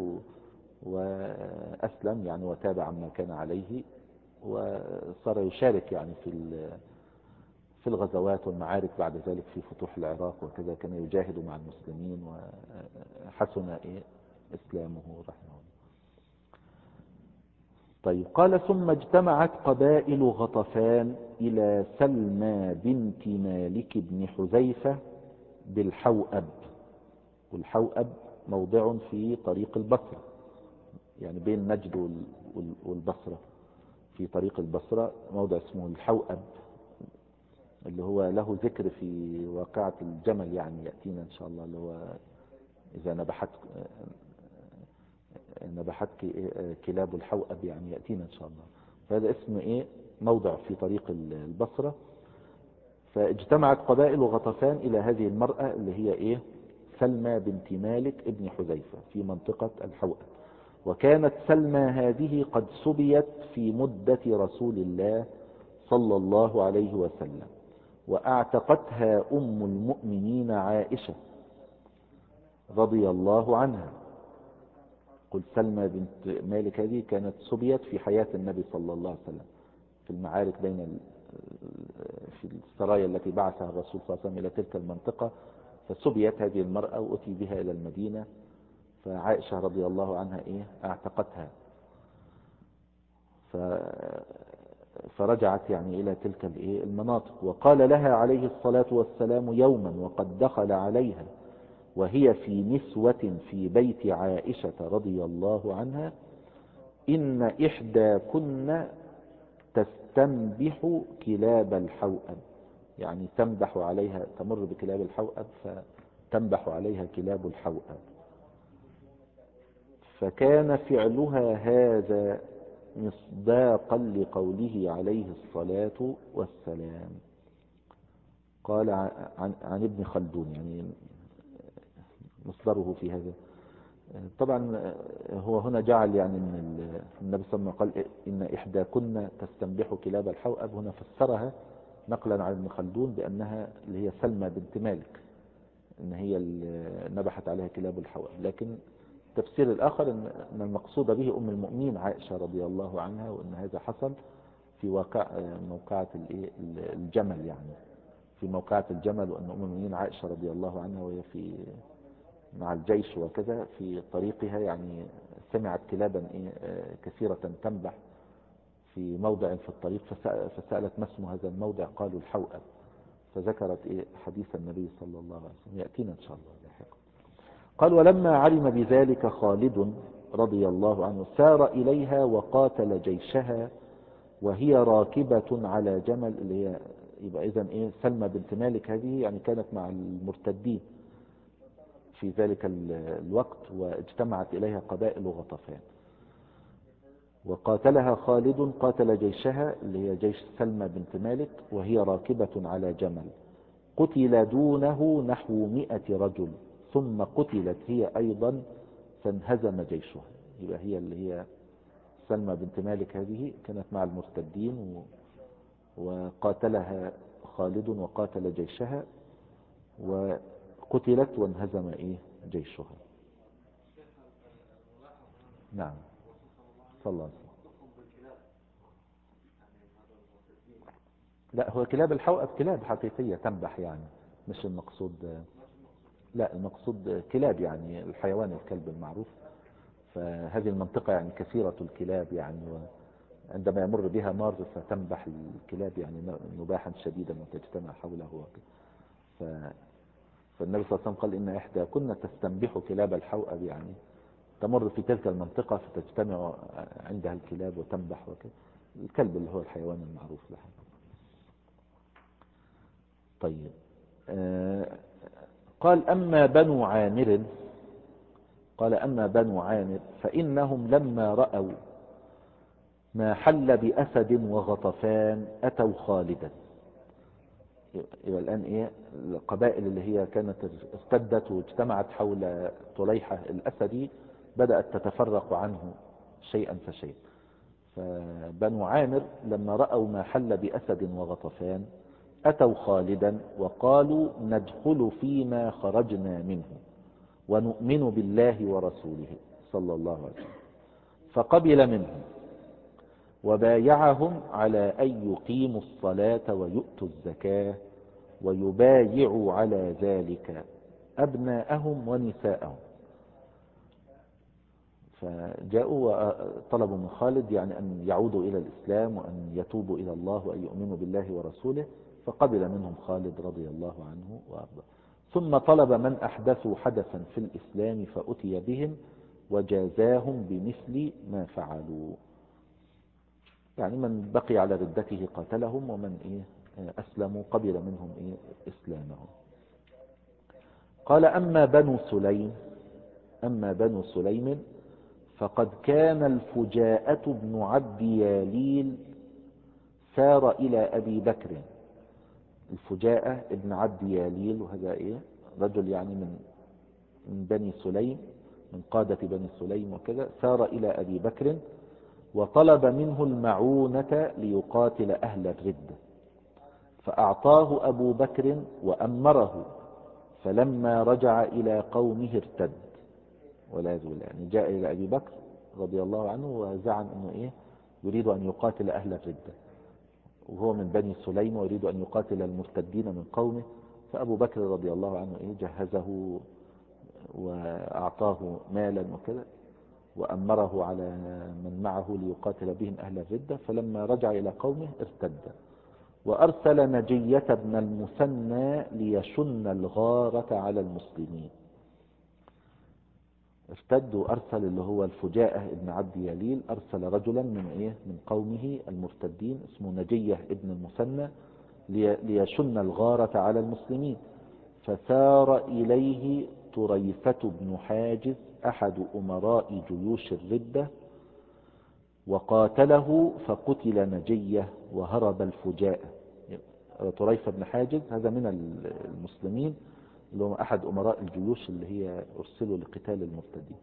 وأسلم يعني وتاب عما كان عليه، وصار يشارك يعني في الغزوات والمعارك بعد ذلك في فتوح العراق وكذا، كان يجاهد مع المسلمين وحسن إسلامه رحمه الله. طيب قال ثم اجتمعت قبائل غطفان إلى سلمى بنت مالك بن حذيفة بالحوأب. والحوأب موضع في طريق البصرة، يعني بين نجد والبصرة، في طريق البصرة موضع اسمه الحوأب، اللي هو له ذكر في واقعة الجمل، يعني يأتينا إن شاء الله، اللي هو إذا نبحتك كلاب الحوأب، يعني يأتينا إن شاء الله. فهذا اسم موضع في طريق البصرة. فاجتمعت قبائل غطفان إلى هذه المرأة اللي هي سلمى بنت مالك ابن حذيفة في منطقة الحوأب. وكانت سلمى هذه قد سبيت في مدة رسول الله صلى الله عليه وسلم، وأعتقتها أم المؤمنين عائشة رضي الله عنها. قل سلمى بنت مالك هذه كانت سبيت في حياة النبي صلى الله عليه وسلم في المعارك في السرايا التي بعثها الرسول صلى الله عليه وسلم إلى تلك المنطقة، فسبيت هذه المرأة وأتي بها إلى المدينة، فعائشة رضي الله عنها اعتقتها، فرجعت يعني إلى تلك المناطق. وقال لها عليه الصلاة والسلام يوما وقد دخل عليها وهي في نسوة في بيت عائشة رضي الله عنها: إن إحداكن تستنبح كلاب الحوأب، يعني تنبح عليها، تمر بكلاب الحوأب فتنبح عليها كلاب الحوأب. فكان فعلها هذا مصداقا لقوله عليه الصلاة والسلام. قال عن ابن خلدون، يعني مصدره في هذا. طبعا هو هنا جعل يعني ان النبي صلى الله عليه وسلم قال إن إحداكن تستنبح كلاب الحوأب، هنا فسرها نقلا عن ابن خلدون بأنها اللي هي سلمى بنت مالك، ان هي اللي نبحت عليها كلاب الحوأب. لكن التفسير الآخر ان المقصود به أم المؤمنين عائشة رضي الله عنها، وأن هذا حصل في موقعة الجمل، يعني في موقعة الجمل، وأن أم المؤمنين عائشة رضي الله عنها وهي مع الجيش وكذا في طريقها، يعني سمعت كلابا كثيرة تنبح في موضع في الطريق، فسألت ما اسم هذا الموضع؟ قالوا الحوأب، فذكرت حديث النبي صلى الله عليه وسلم، يأتينا إن شاء الله لاحقا. قال ولما علم بذلك خالد رضي الله عنه سار إليها وقاتل جيشها وهي راكبة على جمل، اللي هي يبقى إذن سلمى بنت مالك هذه يعني كانت مع المرتدين في ذلك الوقت، واجتمعت إليها قبائل غطفان، وقاتلها خالد، قاتل جيشها اللي هي جيش سلمى بنت مالك وهي راكبة على جمل. قتل دونه نحو 100 رجل، ثم قتلت هي أيضا فانهزم جيشها. يبقى هي اللي هي سلمى بنت مالك هذه كانت مع المرتدين، وقاتلها خالد وقاتل جيشها وقتلت وانهزم جيشها. نعم صلى الله عليه وسلم. لا، هو كلاب الحوأب كلاب حقيقية تنبح، يعني مش المقصود، لا المقصود كلاب يعني الحيوان الكلب المعروف. فهذه المنطقة يعني كثيرة الكلاب، يعني عندما يمر بها مار فتنبح الكلاب يعني نباحا شديدا وتجتمع حوله. فالنبي صلى الله عليه وسلم قال إن إحدى كنا تستنبح كلاب الحوأب، يعني تمر في تلك المنطقة فتجتمع عندها الكلاب وتنبح وكذا، الكلب اللي هو الحيوان المعروف لها. طيب قال أما بنو عامر فإنهم لما رأوا ما حل بأسد وغطفان أتوا خالدا. يبقى الآن القبائل اللي هي كانت ارتدت واجتمعت حول طليحة الأسدي بدأت تتفرق عنه شيئا فشيئا. فبنو عامر لما رأوا ما حل بأسد وغطفان أتوا خالدا وقالوا ندخل فيما خرجنا منه ونؤمن بالله ورسوله صلى الله عليه وسلم. فقبل منهم وبايعهم على أن يقيموا الصلاة ويؤتوا الزكاة ويبايعوا على ذلك أبناءهم ونساءهم. فجاءوا وطلبوا من خالد يعني أن يعودوا إلى الإسلام وأن يتوبوا إلى الله وأن يؤمنوا بالله ورسوله، فقبل منهم خالد رضي الله عنه وأرضاه. ثم طلب من أحدثوا حدثا في الإسلام فأتي بهم وجازاهم بمثل ما فعلوا. يعني من بقي على ردته قاتلهم، ومن أسلموا قبل منهم إسلامهم. قال أما بنو سليم فقد كان الفجاءة بن عبد ياليل سار إلى أبي بكر. الفجاءة ابن عبد ياليل، وهذا رجل يعني من بني سليم، من قادة بني سليم وكذا، سار إلى أبي بكر وطلب منه المعونة ليقاتل أهل الردة، فأعطاه أبو بكر وأمره، فلما رجع إلى قومه ارتد والعياذ بالله. يعني جاء إلى أبي بكر رضي الله عنه وزعم أنه يريد أن يقاتل أهل الردة، وهو من بني سليم ويريد أن يقاتل المرتدين من قومه. فأبو بكر رضي الله عنه جهزه وأعطاه مالا وكذا، وأمره على من معه ليقاتل بهم أهل الردة، فلما رجع إلى قومه ارتد. وأرسل نجية بن المثنى ليشن الغارة على المسلمين. ارتد وأرسل اللي هو الفجاءة ابن عبد يليل، أرسل رجلا من قومه المرتدين اسمه نجية ابن المثنى ليشن الغارة على المسلمين. فسار إليه طريفة بن حاجز أحد أمراء جيوش الردة وقاتله، فقتل نجية وهرب الفجاءة. طريفة بن حاجز هذا من المسلمين، اللي هم أحد أمراء الجيوش اللي هي أرسلوا لقتال المرتدين.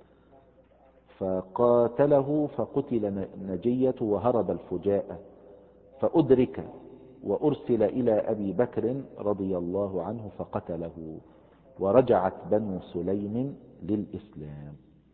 فقاتله فقتل نجية وهرب الفجاءة، فأدرك وأرسل إلى أبي بكر رضي الله عنه فقتله. ورجعت بنو سليم للإسلام.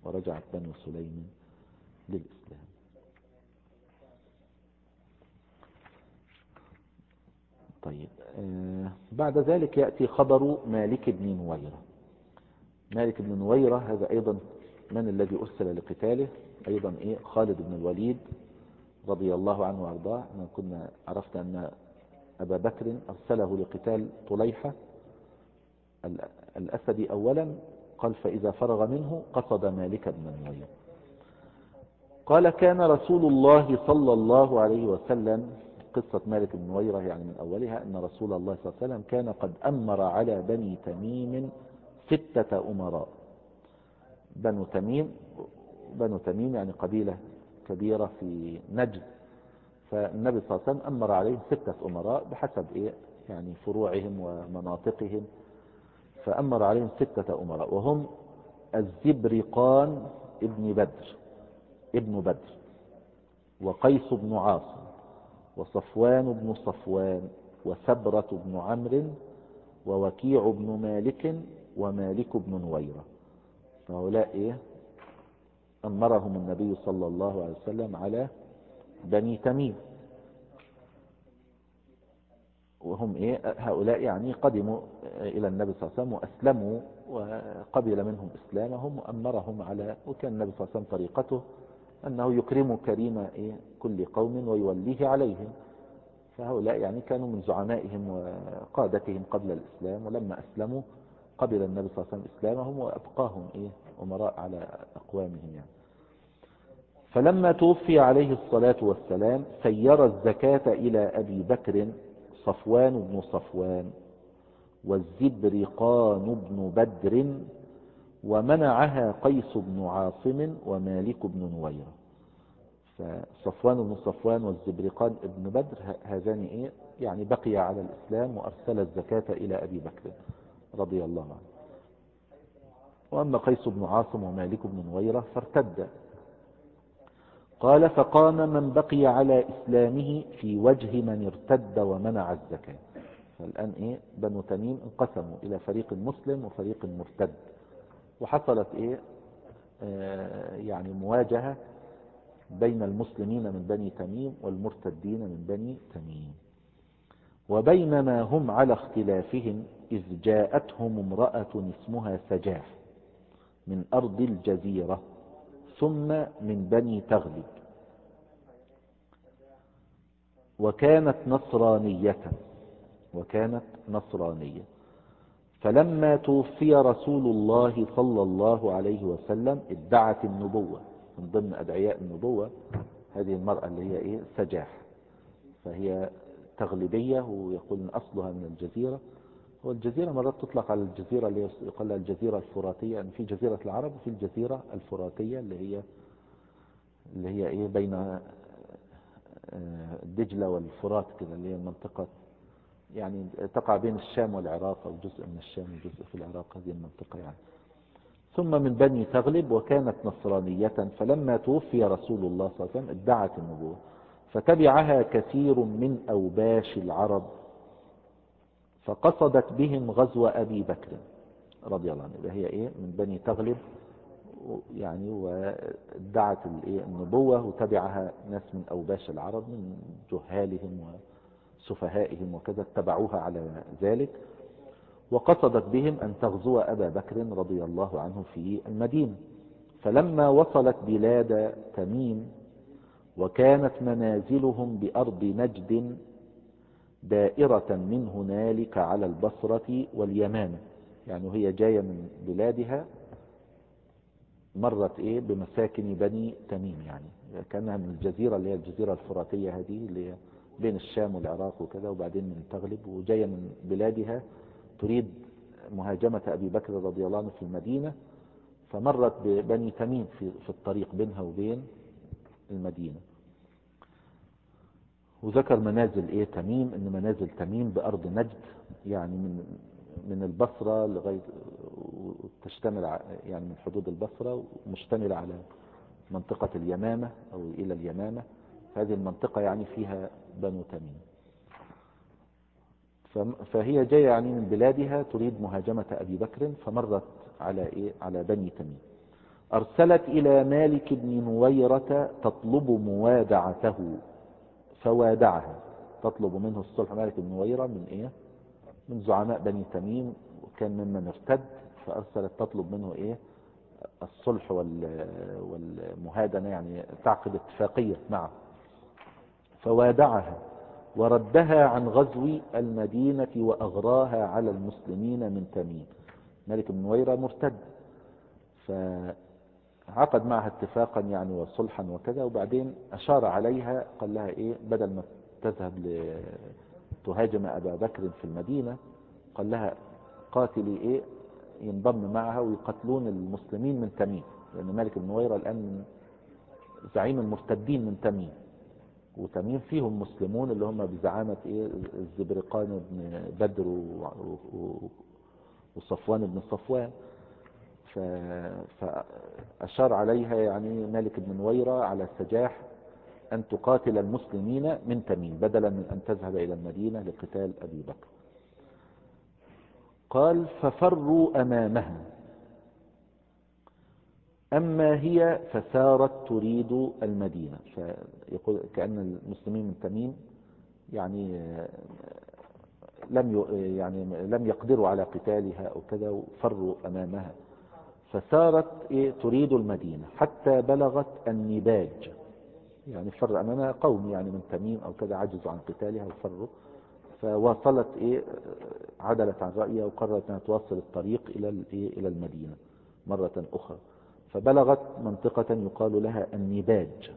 طيب، بعد ذلك يأتي خبر مالك بن نويرة. مالك بن نويرة هذا أيضا من الذي أرسل لقتاله؟ أيضا خالد بن الوليد رضي الله عنه وأرضاه. كنا عرفت أن أبا بكر أرسله لقتال طليحة الأسدي أولا، قال فإذا فرغ منه قصد مالك بن نويرة. قال كان رسول الله صلى الله عليه وسلم، قصة مالك بن نويرة يعني من أولها أن رسول الله صلى الله عليه وسلم كان قد أمر على بني تميم 6 أمراء. بنو تميم يعني قبيلة كبيرة في نجد، فالنبي صلى الله عليه وسلم أمر عليهم 6 أمراء بحسب يعني فروعهم ومناطقهم. فأمر عليهم 6 أمراء، وهم الزبرقان ابن بدر، وقيس بن عاصم، وصفوان بن صفوان، وسبرة بن عمرو، ووكيع بن مالك، ومالك بن نويرة. فهؤلاء أمرهم النبي صلى الله عليه وسلم على بني تميم، وهم هؤلاء يعني قدموا إلى النبي صلى الله عليه وسلم وأسلموا وقبل منهم إسلامهم وأمرهم على. وكان النبي صلى الله عليه وسلم طريقته أنه يكرم كريم كل قوم ويوليه عليهم. فهؤلاء يعني كانوا من زعمائهم وقادتهم قبل الإسلام، ولما أسلموا قبل النبي صلى الله عليه وسلم إسلامهم وأبقاهم أمراء على أقوامهم يعني. فلما توفي عليه الصلاة والسلام سير الزكاة إلى أبي بكر صفوان بن صفوان والزبرقان بن بدر، ومنعها قيس بن عاصم ومالك بن نويرة. فصفوان بن صفوان والزبرقان بن بدر هذان يعني بقي على الإسلام، وأرسل الزكاة إلى أبي بكر رضي الله عنه. وأما قيس بن عاصم ومالك بن نويرة فارتد. قال فقام من بقي على إسلامه في وجه من ارتد ومنع الزكاة. فالآن بنو تميم انقسموا إلى فريق مسلم وفريق مرتد، وحصلت يعني مواجهة بين المسلمين من بني تميم والمرتدين من بني تميم. وبينما هم على اختلافهم إذ جاءتهم امرأة اسمها سجاح من أرض الجزيرة ثم من بني تغلب، وكانت نصرانية. فلما توفي رسول الله صلى الله عليه وسلم ادعت النبوة. من ضمن أدعياء النبوة هذه المرأة اللي هي سجاح، فهي تغلبية، ويقول إن أصلها من الجزيرة. والجزيرة مرات تطلق على الجزيرة اللي يقال لها الجزيرة الفراتية، يعني في جزيرة العرب وفي الجزيرة الفراتية اللي هي بين دجلة والفرات كده، اللي هي المنطقة يعني تقع بين الشام والعراق، أو جزء من الشام وجزء في العراق، هذه المنطقة يعني. ثم من بني تغلب وكانت نصرانية. فلما توفي رسول الله صلى الله عليه وسلم ادعت النبوة، فتبعها كثير من أوباش العرب، فقصدت بهم غزو أبي بكر رضي الله عنه. هي من بني تغلب يعني، وادعت النبوة، وتبعها ناس من أوباش العرب من جهالهم وسفهائهم وكذا، اتبعوها على ذلك. وقصدت بهم أن تغزو أبا بكر رضي الله عنه في المدينة. فلما وصلت بلاد تميم وكانت منازلهم بأرض نجد دائرة من هنالك على البصرة واليمامة، يعني وهي جاية من بلادها مرت بمساكن بني تميم، يعني كانها من الجزيرة اللي هي الجزيرة الفراتية هذه اللي هي بين الشام والعراق وكذا، وبعدين من تغلب، وجاية من بلادها تريد مهاجمة أبي بكر رضي الله عنه في المدينة، فمرت ببني تميم في الطريق بينها وبين المدينة. وذكر منازل تميم، ان منازل تميم بأرض نجد، يعني من البصرة لغاية، تشتمل يعني من حدود البصرة، ومشتملة على منطقة اليمامة أو إلى اليمامة. هذه المنطقة يعني فيها بنو تميم. فهي جاية يعني من بلادها تريد مهاجمة أبي بكر، فمرت على بني تميم. أرسلت إلى مالك بن نويرة تطلب موادعته، فوادعها، تطلب منه الصلح. مالك بن نويرة من زعماء بني تميم، وكان ممن ارتد، فأرسلت تطلب منه الصلح والمهادنة، يعني تعقد اتفاقية معه. فوادعها وردها عن غزو المدينة وأغراها على المسلمين من تميم. مالك بن نويرة مرتد، فعقد معها اتفاقا يعني وصلحا وكذا، وبعدين أشار عليها، قال لها بدل ما تذهب تهاجم أبا بكر في المدينة، قال لها قاتلي ينضم معها ويقتلون المسلمين من تميم، لأن مالك بن نويرة الآن من زعيم المرتدين من تميم، وتميم فيهم مسلمون اللي هم بزعامة الزبرقان بن بدر وصفوان بن صفوان. فأشار عليها يعني مالك بن نويرة على سجاح أن تقاتل المسلمين من تميم بدلا من أن تذهب إلى المدينة لقتال أبي بكر. قال ففروا أمامها، أما هي فسارت تريد المدينة. فيقول كأن المسلمين من تميم يعني لم يقدروا على قتالها أو كذا، وفروا أمامها، فسارت تريد المدينة حتى بلغت النباج، يعني فر أمامها قوم يعني من تميم أو كذا عجزوا عن قتالها وفروا، فواصلت عدلت عن رأيها وقررت أنها تواصل الطريق إلى المدينة مرة أخرى. فبلغت منطقة يقال لها النباج،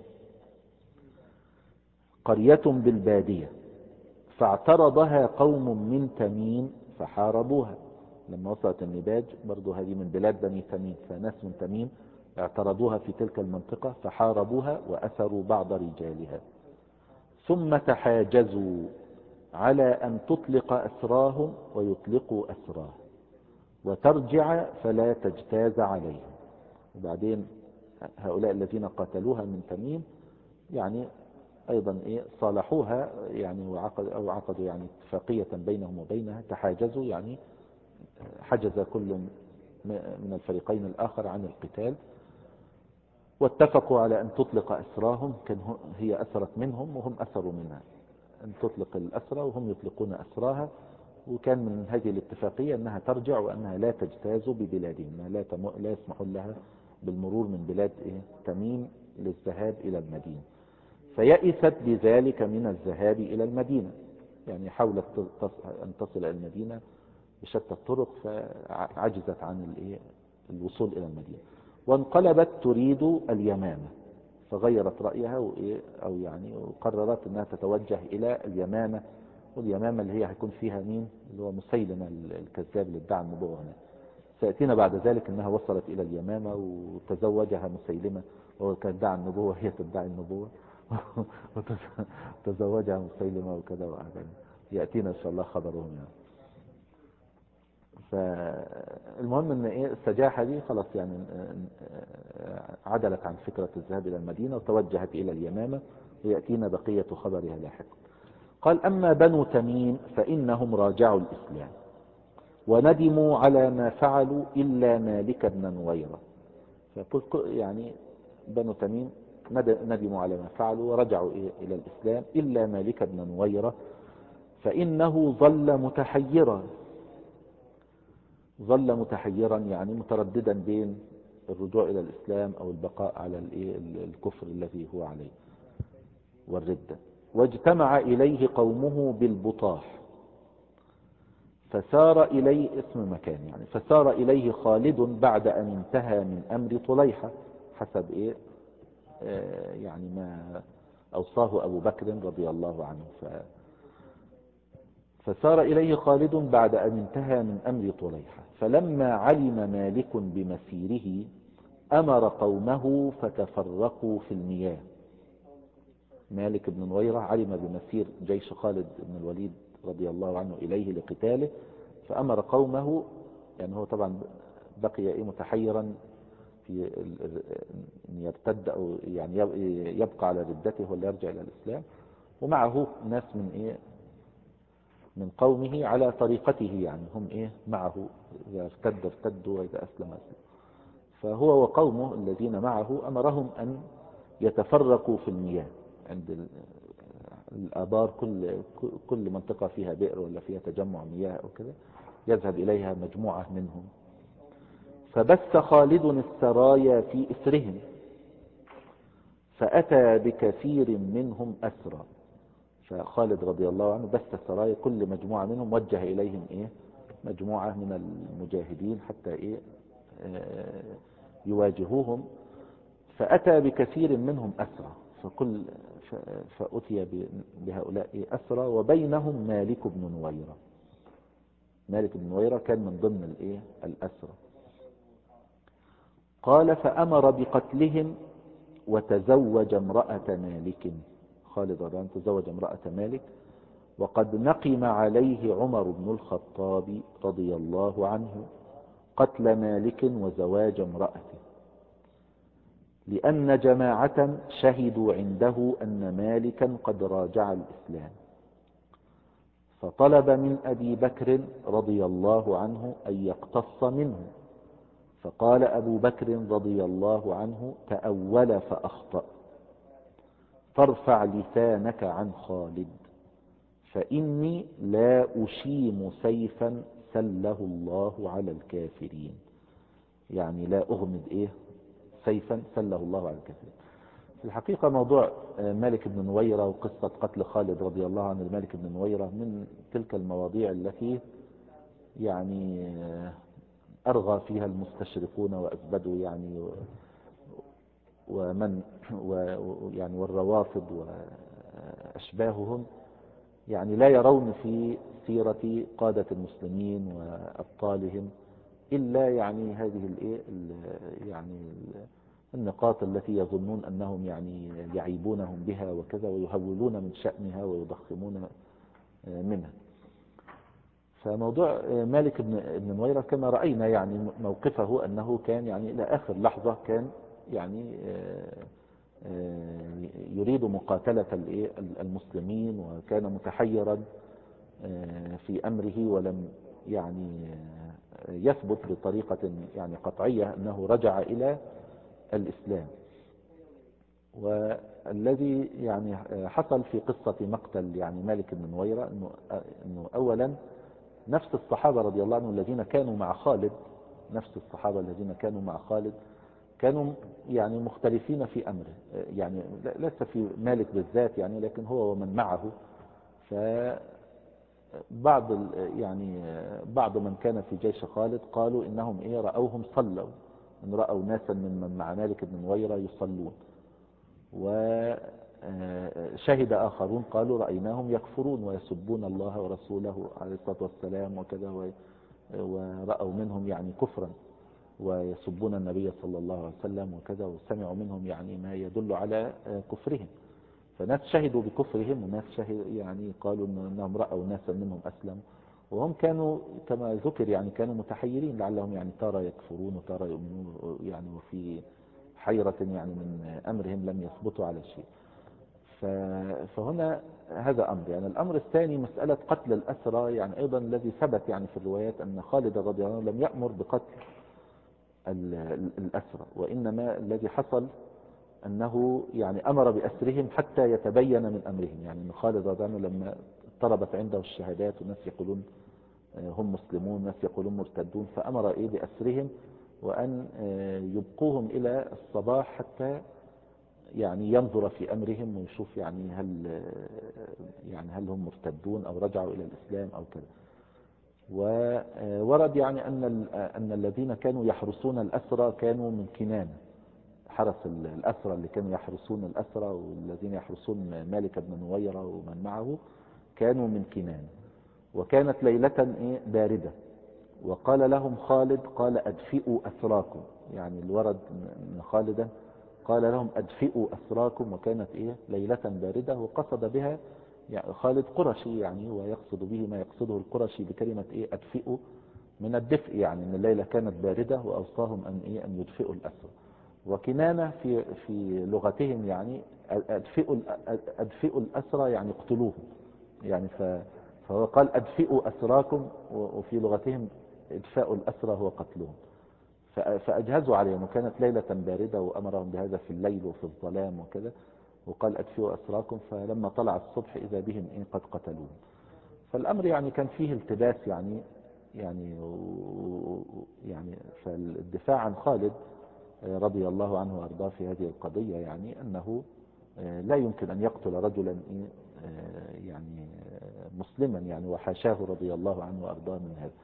قرية بالبادية، فاعترضها قوم من تميم فحاربوها. لما وصلت النباج برضو هذه من بلاد بني تميم، فناس من تميم اعترضوها في تلك المنطقة فحاربوها وأسروا بعض رجالها، ثم تحاجزوا على أن تطلق أسراهم ويطلقوا أسراه وترجع فلا تجتاز عليهم. وبعدين هؤلاء الذين قتلوها من تميم يعني أيضا صالحوها يعني وعقدوا يعني اتفاقية بينهم وبينها، تحاجزوا يعني حجز كل من الفريقين الآخر عن القتال، واتفقوا على أن تطلق أسراهم، هي أسرت منهم وهم أسروا منها، أن تطلق الأسرى وهم يطلقون أسراها. وكان من هذه الاتفاقية أنها ترجع وأنها لا تجتاز ببلادهم، لا يسمحون لها بالمرور من بلاد تميم للذهاب إلى المدينة. فيئست بذلك من الذهاب إلى المدينة، يعني حاولت أن تصل إلى المدينة بشتى الطرق فعجزت عن الوصول إلى المدينة، وانقلبت تريد اليمامة، فغيرت رأيها أو يعني وقررت أنها تتوجه إلى اليمامة. واليمامة اللي هي هيكون فيها مين؟ اللي هو مسيلمة الكذاب اللي ادعى النبوة هنا. سيأتينا بعد ذلك أنها وصلت إلى اليمامة وتزوجها مسيلمة، وهو كان ادعى النبوة هي تدعي النبوة وتزوجها مسيلمة وكذا وهكذا. يأتينا إن شاء الله خبرهم يعني. فالمهم ان السجاحة دي خلاص يعني عدلت عن فكرة الذهاب الى المدينة وتوجهت الى اليمامة، ويأتينا بقية خبرها لاحقا. قال: اما بنو تميم فانهم راجعوا الاسلام وندموا على ما فعلوا الا مالك بن نويرة. يعني بنو تميم ندموا على ما فعلوا ورجعوا الى الاسلام الا مالك بن نويرة، فانه ظل متحيرا يعني مترددا بين الرجوع إلى الإسلام أو البقاء على الكفر الذي هو عليه والردة. واجتمع إليه قومه بالبطاح، فسار إليه اسم مكان يعني، فسار إليه خالد بعد أن انتهى من أمر طليحة حسب يعني ما أوصاه أبو بكر رضي الله عنه. فسار إليه خالد بعد أن انتهى من أمر طليحة، فلما علم مالك بمسيره أمر قومه فتفرقوا في المياه. مالك بن نويرة علم بمسير جيش خالد بن الوليد رضي الله عنه إليه لقتاله، فأمر قومه، يعني هو طبعا بقي متحيرا في أن يرتد أو يعني يبقى على ردته ولا يرجع إلى الإسلام، ومعه ناس من قومه على طريقته، يعني هم معه، إذا ارتدوا وإذا أسلم. فهو وقومه الذين معه أمرهم أن يتفرقوا في المياه عند الآبار. كل منطقة فيها بئر ولا فيها تجمع مياه أو كذا يذهب إليها مجموعة منهم. فبث خالد السرايا في إثرهم فأتى بكثير منهم أسرى. فخالد رضي الله عنه بث السرايا، كل مجموعة منهم وجه إليهم مجموعة من المجاهدين حتى يواجهوهم. فأتى بكثير منهم أسرى، فأتي بهؤلاء أسرى، وبينهم مالك بن نويرة. مالك بن نويرة كان من ضمن الأسرى. قال: فأمر بقتلهم وتزوج امرأة مالك. خالد رضي الله عنه تزوج امرأة مالك، وقد نقم عليه عمر بن الخطاب رضي الله عنه قتل مالك وزواج امرأته، لأن جماعة شهدوا عنده أن مالكا قد راجع الإسلام، فطلب من أبي بكر رضي الله عنه أن يقتص منه. فقال أبو بكر رضي الله عنه: تأول فأخطأ، فارفع لسانك عن خالد، فإني لا أشيم سيفا سله الله على الكافرين. يعني لا أغمد سيفا سله الله على الكافرين. في الحقيقة موضوع مالك بن نويرة وقصة قتل خالد رضي الله عنه لمالك بن نويرة من تلك المواضيع التي يعني أرغى فيها المستشرقون وأزبدوا يعني يعني والروافض وأشباههم، يعني لا يرون في سيرة قادة المسلمين وأبطالهم إلا يعني هذه يعني النقاط التي يظنون أنهم يعني يعيبونهم بها وكذا، ويهولون من شأنها ويضخمون منها. فموضوع مالك بن نويرة كما رأينا يعني موقفه أنه كان يعني إلى آخر لحظة كان يعني يريد مقاتلة المسلمين، وكان متحيرا في أمره، ولم يعني يثبت بطريقة يعني قطعية أنه رجع إلى الإسلام. والذي يعني حصل في قصة مقتل يعني مالك بن نويرة أنه أولا نفس الصحابة رضي الله عنهم الذين كانوا مع خالد، نفس الصحابة الذين كانوا مع خالد كانوا يعني مختلفين في أمره، يعني ليس في مالك بالذات يعني، لكن هو ومن معه. فبعض يعني بعض من كان في جيش خالد قالوا إنهم رأوهم صلوا، إن رأوا ناسا من مع مالك بن نويرة يصلون، وشهد آخرون قالوا رأيناهم يكفرون ويسبون الله ورسوله عليه الصلاة والسلام وكذا، ورأوا منهم يعني كفرا ويسبون النبي صلى الله عليه وسلم وكذا، وسمعوا منهم يعني ما يدل على كفرهم. فناس شهدوا بكفرهم وناس يعني قالوا انهم رأوا ناسا منهم اسلموا، وهم كانوا كما ذكر يعني كانوا متحيرين لعلهم يعني تارى يكفرون وتارى يؤمنون يعني، وفي حيرة يعني من امرهم لم يثبتوا على شيء. فهنا هذا امر. يعني الامر الثاني مسألة قتل الاسرى، يعني ايضا الذي ثبت يعني في الروايات ان خالد رضي الله عنه لم يأمر بقتل الأسرى، وإنما الذي حصل أنه يعني أمر بأسرهم حتى يتبين من أمرهم. يعني أن خالد رضي الله عنه لما اضطربت عنده الشهادات وناس يقولون هم مسلمون ناس يقولون مرتدون، فأمر بأسرهم وأن يبقوهم إلى الصباح حتى يعني ينظر في أمرهم ويشوف يعني هل هم مرتدون أو رجعوا إلى الإسلام أو كذا. وورد يعني أن الذين كانوا يحرسون الأسرى كانوا من كنانة، حرس الأسرى اللي كانوا يحرسون الأسرى والذين يحرسون مالك بن نويرة ومن معه كانوا من كنانة. وكانت ليلة باردة، وقال لهم خالد قال أدفئوا أسراكم، يعني الورد من خالدا قال لهم أدفئوا أسراكم، وكانت ليلة باردة، وقصد بها يعني خالد قرشي يعني، ويقصد به ما يقصده القرشي بكلمة أدفئوا من الدفء، يعني ان الليلة كانت باردة وأوصاهم أن يدفئوا الأسرى. وكنانة في لغتهم يعني أدفئوا الأسرى يعني اقتلوهم، يعني فهو قال أدفئوا أسراكم، وفي لغتهم إدفاء الأسرى هو قتلهم. فأجهزوا عليهم، وكانت ليلة باردة وأمرهم بهذا في الليل وفي الظلام وكذا، وقال أدفئوا أسراكم، فلما طلع الصبح إذا بهم قد قتلوهم. فالأمر يعني كان فيه التباس يعني فالدفاع عن خالد رضي الله عنه وأرضاه في هذه القضية يعني أنه لا يمكن أن يقتل رجلا يعني مسلما يعني، وحاشاه رضي الله عنه وأرضاه من هذا.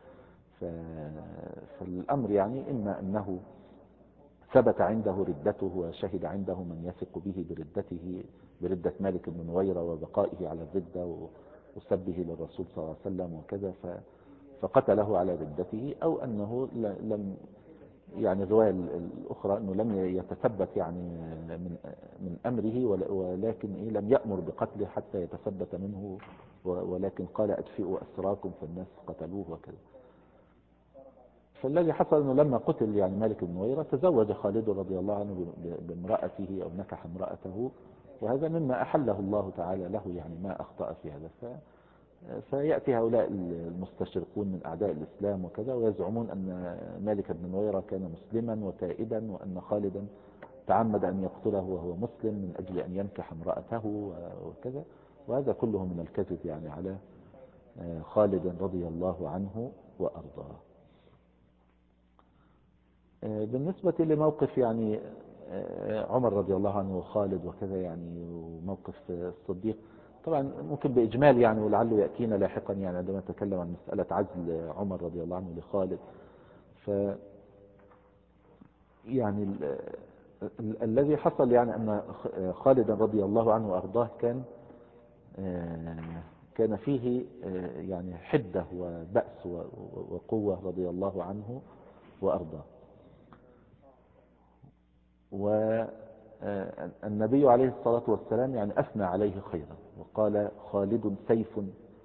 فالأمر يعني إما أنه ثبت عنده ردته وشهد عنده من يثق به بردة مالك بن نويرة وبقائه على الردة وسبه للرسول صلى الله عليه وسلم وكذا، فقتله على ردته، أو أنه لم يعني الرواية الأخرى أنه لم يتثبت يعني من أمره، ولكن لم يأمر بقتله حتى يتثبت منه، ولكن قال أدفئوا أسراكم، فالناس قتلوه وكذا. فالذي حصل أنه لما قتل يعني مالك بن نويرة تزوج خالد رضي الله عنه بامرأته أو نكح امرأته، وهذا مما أحله الله تعالى له، يعني ما أخطأ في هذا. فيأتي هؤلاء المستشرقون من أعداء الإسلام وكذا ويزعمون أن مالك بن نويرة كان مسلما وتائبا، وأن خالدا تعمد أن يقتله وهو مسلم من أجل أن ينكح امرأته وكذا، وهذا كله من الكذب يعني على خالد رضي الله عنه وأرضاه. بالنسبة لموقف يعني عمر رضي الله عنه وخالد وكذا يعني، وموقف الصديق طبعا ممكن بإجمال يعني، ولعله يأتينا لاحقا يعني عندما نتكلم عن مسألة عزل عمر رضي الله عنه لخالد. ف يعني الذي حصل يعني أن خالد رضي الله عنه وأرضاه كان فيه يعني حدة وبأس وقوة رضي الله عنه وأرضاه. والنبي عليه الصلاة والسلام يعني أثنى عليه خيرا، وقال خالد سيف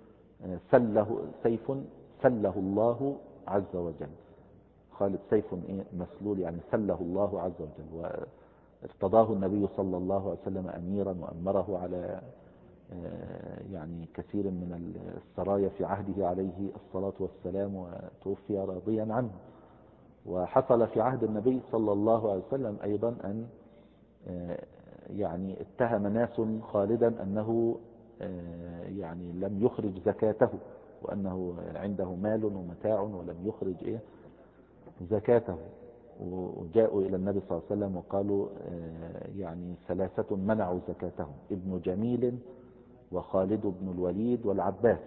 سله الله عز وجل. خالد سيف مسلول يعني سله الله عز وجل، وارتضاه النبي صلى الله عليه وسلم أميرا وأمره على يعني كثير من السرايا في عهده عليه الصلاة والسلام، وتوفي راضيا عنه. وحصل في عهد النبي صلى الله عليه وسلم أيضا أن يعني اتهم ناس خالدا أنه يعني لم يخرج زكاته، وأنه عنده مال ومتاع ولم يخرج زكاته. وجاءوا إلى النبي صلى الله عليه وسلم وقالوا يعني ثلاثة منعوا زكاتهم: ابن جميل وخالد بن الوليد والعباس.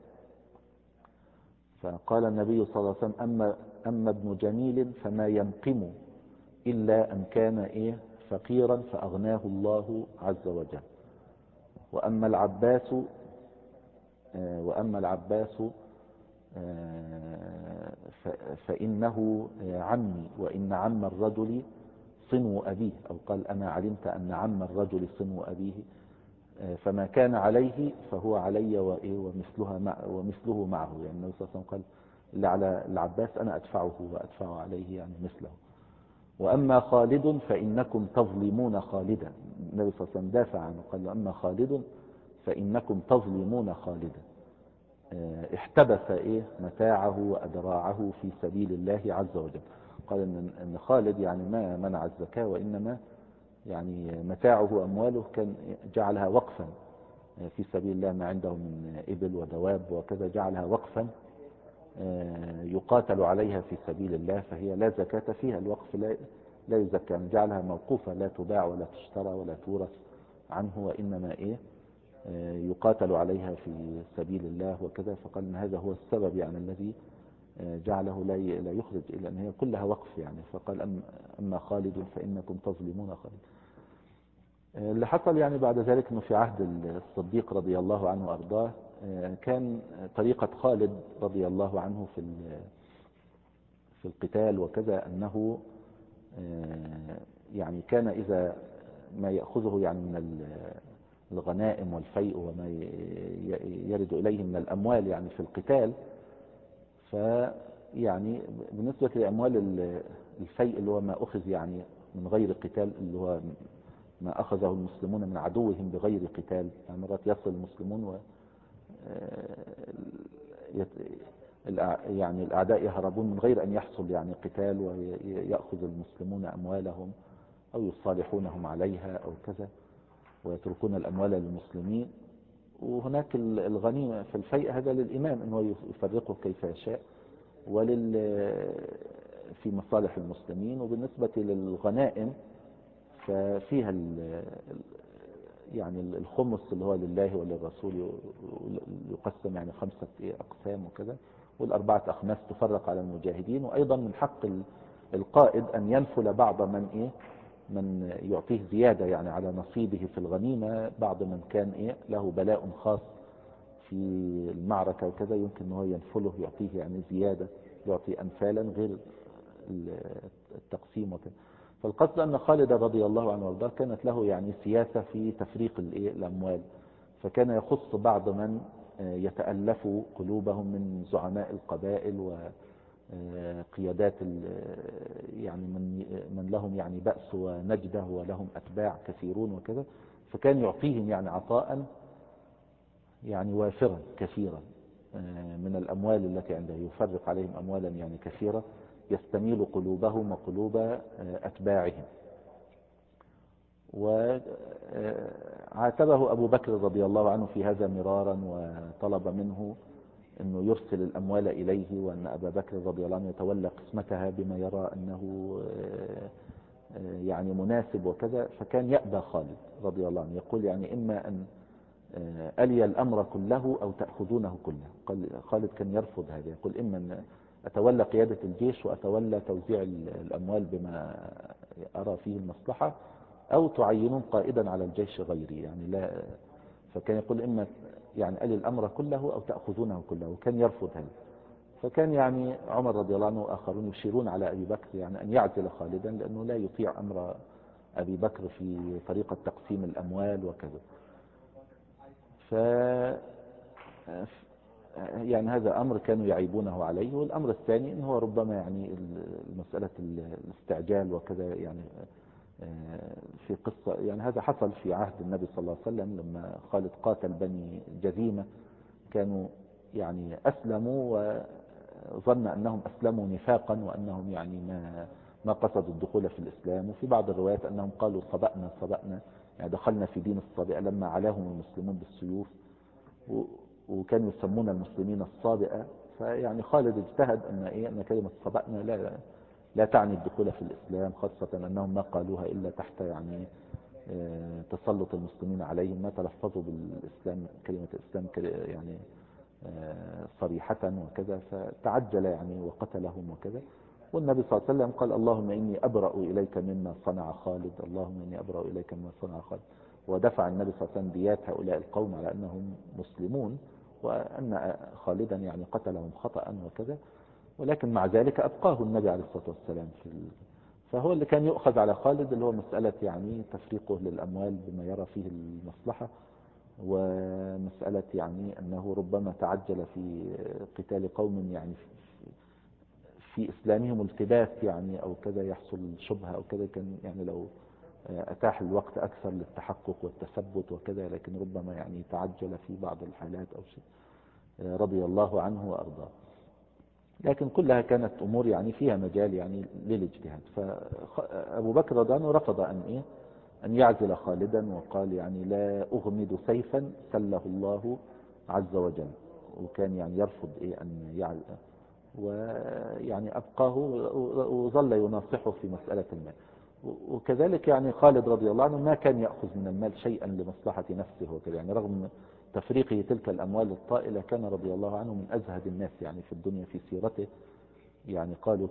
فقال النبي صلى الله عليه وسلم: أما ابن جميل فما ينقم إلا أن كان فقيرا فأغناه الله عز وجل. وأما العباس فإنه عمي، وإن عم الرجل صنو أبيه، أو قال: أما علمت أن عم الرجل صنو أبيه، فما كان عليه فهو علي ومثله معه. يعني النبي صلى الله عليه وسلم قال: اللي على العباس أنا أدفعه وأدفع عليه يعني مثله. وأما خالد فإنكم تظلمون خالدا. النبي صلى الله عليه وسلم دافع عنه، قال: أما خالد فإنكم تظلمون خالدا. احتبس متاعه وأدراعه في سبيل الله عز وجل. قال إن خالد يعني ما منع الزكاة، وإنما يعني متاعه وأمواله كان جعلها وقفا في سبيل الله، ما عنده من إبل ودواب وكذا جعلها وقفا يقاتل عليها في سبيل الله، فهي لا زكاة فيها. الوقف لا يزكى، يعني جعلها موقوفة لا تباع ولا تشترى ولا تورث عنه، وإنما يقاتل عليها في سبيل الله وكذا. فقال إن هذا هو السبب يعني الذي جعله لا يخرج، إلا أن هي كلها وقف يعني. فقال: أما خالد فإنكم تظلمون خالد. اللي حصل يعني بعد ذلك أنه في عهد الصديق رضي الله عنه وأرضاه كان طريقة خالد رضي الله عنه في القتال وكذا، أنه يعني كان إذا ما يأخذه يعني من الغنائم والفيء وما يرد إليه من الأموال يعني في القتال، فيعني بالنسبة لأموال الفيء اللي هو ما أخذ يعني من غير قتال، اللي هو ما أخذه المسلمون من عدوهم بغير قتال، يعني مرات يصل المسلمون يعني الأعداء يهربون من غير أن يحصل يعني قتال، ويأخذ المسلمون أموالهم أو يصالحونهم عليها أو كذا، ويتركون الأموال للمسلمين. وهناك الغنيمة في الفيء هذا للإمام أنه يفرقه كيف يشاء في مصالح المسلمين. وبالنسبة للغنائم ففيها يعني الخمس اللي هو لله وللرسول يقسم يعني 5 أقسام وكذا، والأربعة أخماس تفرق على المجاهدين. وأيضا من حق القائد أن ينفل بعض من يعطيه زيادة يعني على نصيبه في الغنيمة، بعض من كان له بلاء خاص في المعركة وكذا، يمكن أنه ينفله يعطيه يعني زيادة، يعطي أنفالا غير التقسيم وكذا. فالقصد أن خالد رضي الله عنه وارضاه كانت له يعني سياسة في تفريق الأموال، فكان يخص بعض من يتألف قلوبهم من زعماء القبائل وقيادات يعني من لهم يعني بأس ونجدة ولهم أتباع كثيرون وكذا، فكان يعطيهم يعني عطاء يعني وافرا كثيرا من الأموال التي عنده، يفرق عليهم أموالا يعني كثيرة يستميل قلوبهم وقلوب أتباعهم. وعاتبه أبو بكر رضي الله عنه في هذا مرارا، وطلب منه أنه يرسل الأموال إليه، وأن أبا بكر رضي الله عنه يتولى قسمتها بما يرى أنه يعني مناسب وكذا. فكان يأبى خالد رضي الله عنه، يقول يعني: إما أن ألي الأمر كله أو تأخذونه كله. خالد كان يرفض هذا، يقول: إما أن أتولى قيادة الجيش وأتولى توزيع الأموال بما أرى فيه المصلحة، أو تعينون قائدا على الجيش غيري يعني لا. فكان يقول: إما يعني ألي الأمر كله أو تأخذونه كله، وكان يرفض هذا. فكان يعني عمر رضي الله عنه وآخرون يشيرون على أبي بكر يعني أن يعزل خالدا، لأنه لا يطيع أمر أبي بكر في طريقة تقسيم الأموال وكذا. يعني هذا أمر كانوا يعيبونه عليه. والأمر الثاني أنه ربما يعني مسألة الاستعجال وكذا، يعني في قصة يعني هذا حصل في عهد النبي صلى الله عليه وسلم لما خالد قاتل بني جذيمة، كانوا يعني أسلموا وظن أنهم أسلموا نفاقا، وأنهم يعني ما قصدوا الدخول في الإسلام. وفي بعض الروايات أنهم قالوا: صبأنا يعني دخلنا في دين الصابئة لما علاهم المسلمون بالسيوف، وكانوا يسمون المسلمين الصابئة. فيعني خالد اجتهد أن كلمة صبأنا لا تعني الدخول في الإسلام، خاصة أنهم ما قالوها إلا تحت يعني تسلط المسلمين عليهم، ما تلفظوا بالإسلام كلمة الإسلام يعني صريحة وكذا، فتعجل يعني وقتلهم وكذا. والنبي صلى الله عليه وسلم قال اللهم إني أبرأ إليك مما صنع خالد، اللهم إني أبرأ إليك مما صنع خالد. ودفع النبي صلى الله عليه وسلم ديات هؤلاء القوم على أنهم مسلمون، وأن خالدا يعني قتلهم خطأ وكذا. ولكن مع ذلك أبقاه النبي عليه الصلاة والسلام فهو اللي كان يؤخذ على خالد، اللي هو مسألة يعني تفريقه للأموال بما يرى فيه المصلحة، ومسألة يعني أنه ربما تعجل في قتال قوم يعني في إسلامهم التباس يعني أو كذا، يحصل شبهة أو كذا، كان يعني لو أتاح الوقت أكثر للتحقق والتثبت وكذا، لكن ربما يعني تعجل في بعض الحالات أو شيء، رضي الله عنه وأرضاه. لكن كلها كانت أمور يعني فيها مجال يعني للاجتهاد. فأبو بكر رضي الله عنه رفض أن يعزل خالدا، وقال يعني لا أغمد سيفا سله الله عز وجل، وكان يعني يرفض أن يعزل، ويعني أبقاه وظل يناصحه في مسألة المال. وكذلك يعني خالد رضي الله عنه ما كان يأخذ من المال شيئا لمصلحة نفسه وكذا، يعني رغم تفريقه تلك الأموال الطائلة كان رضي الله عنه من أزهد الناس يعني في الدنيا في سيرته. يعني قالوا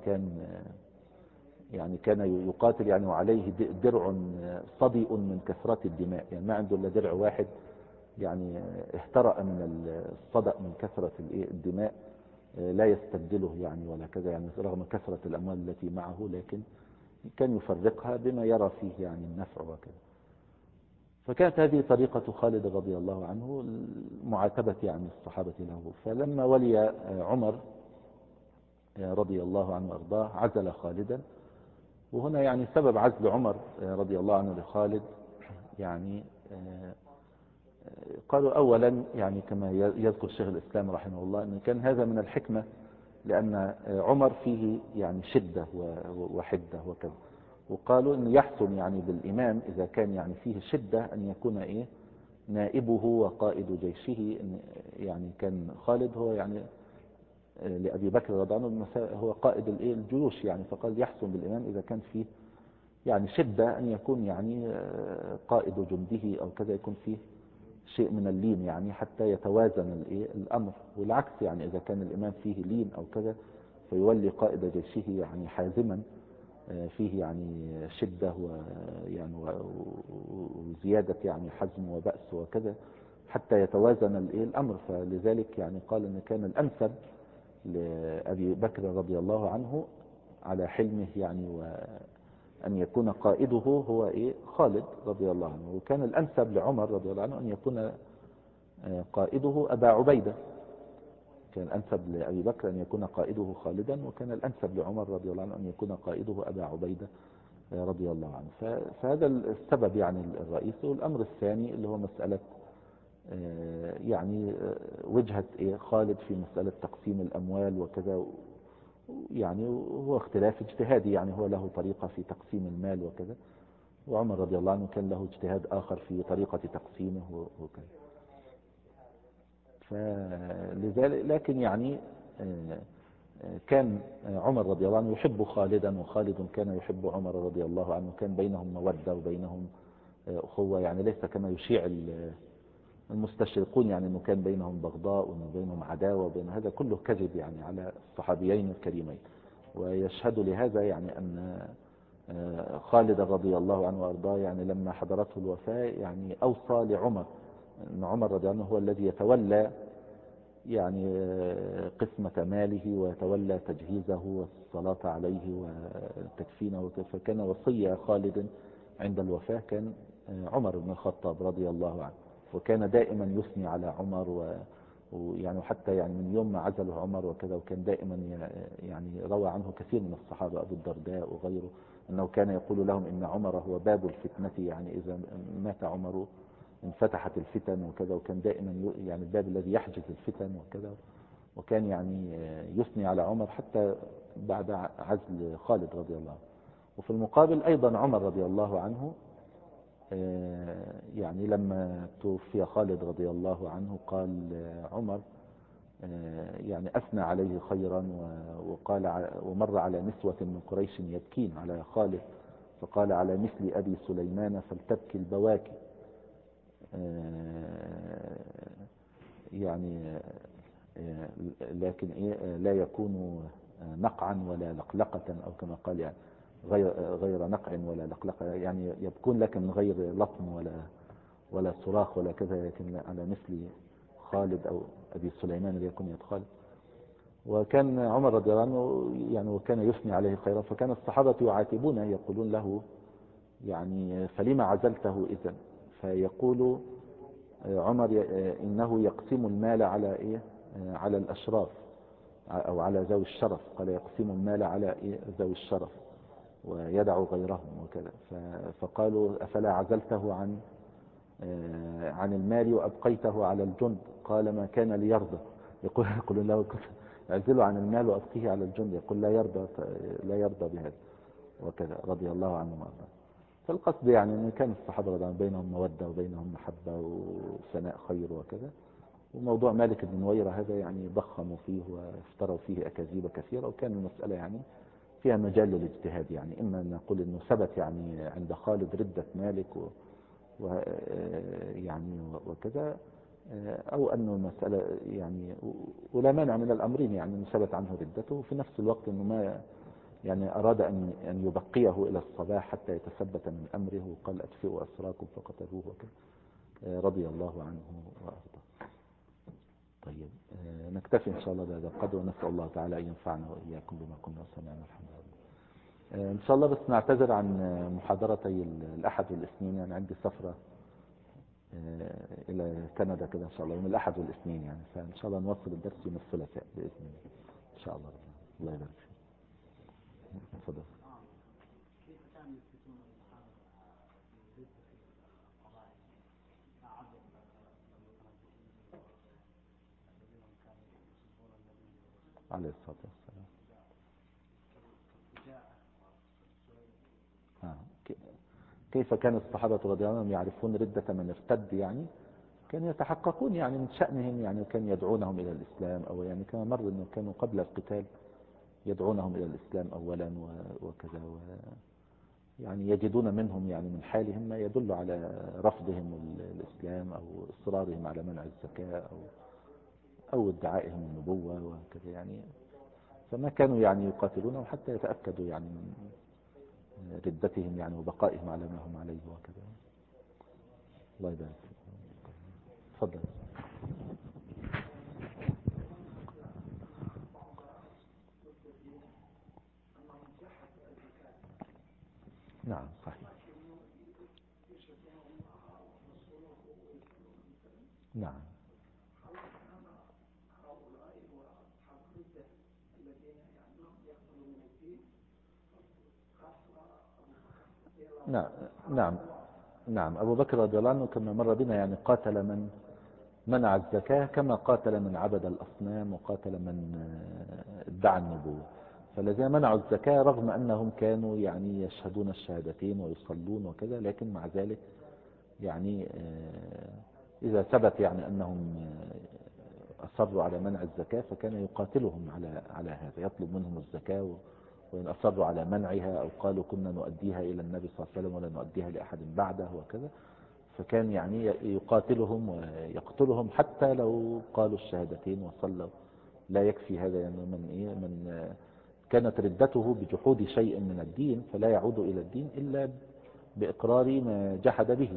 كان يقاتل يعني وعليه درع صدئ من كثرة الدماء، يعني ما عنده إلا درع واحد، يعني اهترأ من الصدأ من كثرة الدماء، لا يستبدله يعني ولا كذا، يعني رغم كثرة الأموال التي معه، لكن كان يفرقها بما يرى فيه يعني النفع وكذا. فكانت هذه طريقة خالد رضي الله عنه معاتبة يعني الصحابة له. فلما ولي عمر رضي الله عنه وارضاه عزل خالدا. وهنا يعني سبب عزل عمر رضي الله عنه لخالد يعني قالوا أولا يعني كما يذكر شيخ الإسلام رحمه الله أن كان هذا من الحكمة، لأن عمر فيه يعني شدة وحدة وكذا، وقالوا أن يحسن يعني بالإمام إذا كان يعني فيه شدة أن يكون نائبه وقائد جيشه. يعني كان خالد هو يعني لأبي بكر رضي الله عنه هو قائد الجيوش يعني، فقال يحسن بالإمام إذا كان فيه يعني شدة أن يكون يعني قائد جنده أو كذا يكون فيه شيء من اللين يعني حتى يتوازن الأمر. والعكس يعني إذا كان الإمام فيه لين أو كذا فيولي قائد جيشه يعني حازما فيه يعني شدة ويعني وزيادة يعني حزم وبأس وكذا حتى يتوازن الأمر. فلذلك يعني قال أن كان الأنسب لأبي بكر رضي الله عنه على حلمه يعني وأن يكون قائده هو خالد رضي الله عنه. وكان الأنسب لعمر رضي الله عنه أن يكون قائده أبا عبيدة. كان الأنسب لأبي بكر أن يكون قائده خالدا، وكان الأنسب لعمر رضي الله عنه أن يكون قائده أبا عبيدة رضي الله عنه. فهذا السبب يعني الرئيسي. والأمر الثاني اللي هو مسألة يعني وجهة خالد في مسألة تقسيم الأموال وكذا، يعني هو اختلاف اجتهادي، يعني هو له طريقة في تقسيم المال وكذا، وعمر رضي الله عنه كان له اجتهاد آخر في طريقة تقسيمه وكذا. فلذلك لكن يعني كان عمر رضي الله عنه يحب خالدا، وخالد كان يحب عمر رضي الله عنه، كان بينهم مودة وبينهم أخوة، يعني ليس كما يشيع المستشرقون يعني أنه كان بينهم بغضاء وأنه بينهم عداوة، وبين هذا كله كذب يعني على الصحابيين الكريمين. ويشهد لهذا يعني أن خالد رضي الله عنه وأرضاه يعني لما حضرته الوفاة يعني أوصى لعمر أن عمر رضي الله عنه هو الذي يتولى يعني قسمة ماله ويتولى تجهيزه والصلاة عليه وتكفينه. فكان وصية خالد عند الوفاة كان عمر بن الخطاب رضي الله عنه، وكان دائما يثني على عمر ويعني حتى يعني من يوم ما عزله عمر وكذا، وكان دائما يعني روى عنه كثير من الصحابة أبو الدرداء وغيره أنه كان يقول لهم إن عمر هو باب الفتنة، يعني إذا مات عمر انفتحت الفتن وكذا، وكان دائما يعني الباب الذي يحجز الفتن وكذا. وكان يعني يثني على عمر حتى بعد عزل خالد رضي الله عنه. وفي المقابل أيضا عمر رضي الله عنه يعني لما توفي خالد رضي الله عنه قال عمر يعني أثنى عليه خيرا، وقال ومر على نسوة من قريش يبكين على خالد، فقال على مثل أبي سليمان فلتبكي البواكي. يعني لكن لا يكون نقعا ولا لقلقة، أو كما قال يعني غير نقع ولا لقلقة، يعني يبكون لكن من غير لطم ولا صراخ ولا كذا، لكن على مثل خالد أو أبي سليمان ليكن يد خالد. وكان عمر رضي الله عنه يعني وكان يثني عليه خيرا، فكان الصحابة يعاتبونه يقولون له يعني فلما عزلته إذن؟ فيقول عمر إنه يقسم المال على على الأشراف أو على ذوي الشرف. قال يقسم المال على ذوي الشرف ويدع غيرهم وكذا. فقالوا أفلا عزلته عن المال وأبقيته على الجند؟ قال ما كان ليرضى. يقول له اعزله عن المال وأبقيه على الجند، يقول لا يرضى بهذا وكذا رضي الله عنه وارضاه. فالقصد يعني أن كان الصحابة رضي الله بينهم مودة وبينهم محبة وثناء خير وكذا. وموضوع مالك بن نويرة هذا يعني ضخموا فيه وافتروا فيه أكاذيب كثيرة، وكان المسألة يعني فيها مجال للاجتهاد، يعني إما أن نقول أنه ثبت يعني عند خالد ردة مالك يعني وكذا، أو أنه المسألة يعني ولا مانع من الأمرين، يعني أنه ثبت عنه ردته، وفي نفس الوقت أنه ما يعني أراد أن يبقيه إلى الصباح حتى يتثبت من أمره، وقال أطفئوا أسراكم فقتلوه وكذا رضي الله عنه وأرضاه. طيب نكتفي إن شاء الله بهذا القدر، ونسأل الله تعالى أن ينفعنا وإياكم بما كنا سمعنا. الحمد لله. إن شاء الله بس نعتذر عن محاضرتي الأحد والاثنين، يعني عندي سفرة إلى كندا كده إن شاء الله يوم الأحد والاثنين، يعني فإن شاء الله نوصل الدرس يوم الثلاثاء بإذن الله إن شاء الله. الله يبارك فيك. تفضل. عليه الصلاة والسلام. كيف كان الصحابة رضي الله عنهم يعرفون ردة من ارتد؟ يعني كانوا يتحققون يعني من شأنهم، يعني كان يدعونهم إلى الإسلام، أو يعني كما مر أنه كانوا قبل القتال يدعونهم إلى الإسلام أولا وكذا، يعني يجدون منهم يعني من حالهم ما يدل على رفضهم الإسلام أو إصرارهم على منع الزكاة أو ادعائهم النبوة وكذا، يعني فما كانوا يعني يقاتلونهم حتى يتأكدوا يعني من ردتهم يعني وبقائهم على ما هم عليه وكذا. الله يبارك فيك. تفضل. نعم صحيح. نعم. نعم. نعم. نعم. أبو بكر رضي الله عنه كما مر بنا يعني قاتل من منع الزكاة، كما قاتل من عبد الأصنام، وقاتل من ادعى النبوة. فالذين منعوا الزكاة رغم أنهم كانوا يعني يشهدون الشهادتين ويصلون وكذا، لكن مع ذلك يعني إذا ثبت يعني أنهم أصروا على منع الزكاة فكان يقاتلهم على هذا، يطلب منهم الزكاة، وإن أصروا على منعها أو قالوا كنا نؤديها إلى النبي صلى الله عليه وسلم ولا نؤديها لأحد بعده وكذا، فكان يعني يقاتلهم ويقتلهم حتى لو قالوا الشهادتين وصلوا. لا يكفي هذا يعني من كانت ردته بجحود شيء من الدين، فلا يعود إلى الدين إلا بإقرار ما جحد به.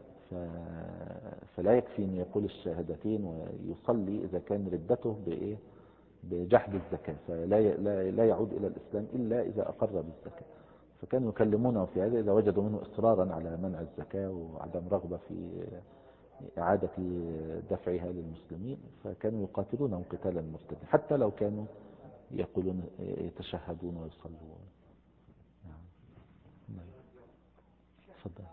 فلا يكفي أن يقول الشهادتين ويصلي إذا كان ردته بجحد الزكاة، لا يعود إلى الإسلام إلا إذا أقر بالزكاة. فكانوا يكلمونه في هذا إذا وجدوا منه إصرارا على منع الزكاة وعدم رغبة في إعادة دفعها للمسلمين، فكانوا يقاتلونهم قتالا مرتدا حتى لو كانوا يقولون يتشهدون ويصلون. نعم. تفضل.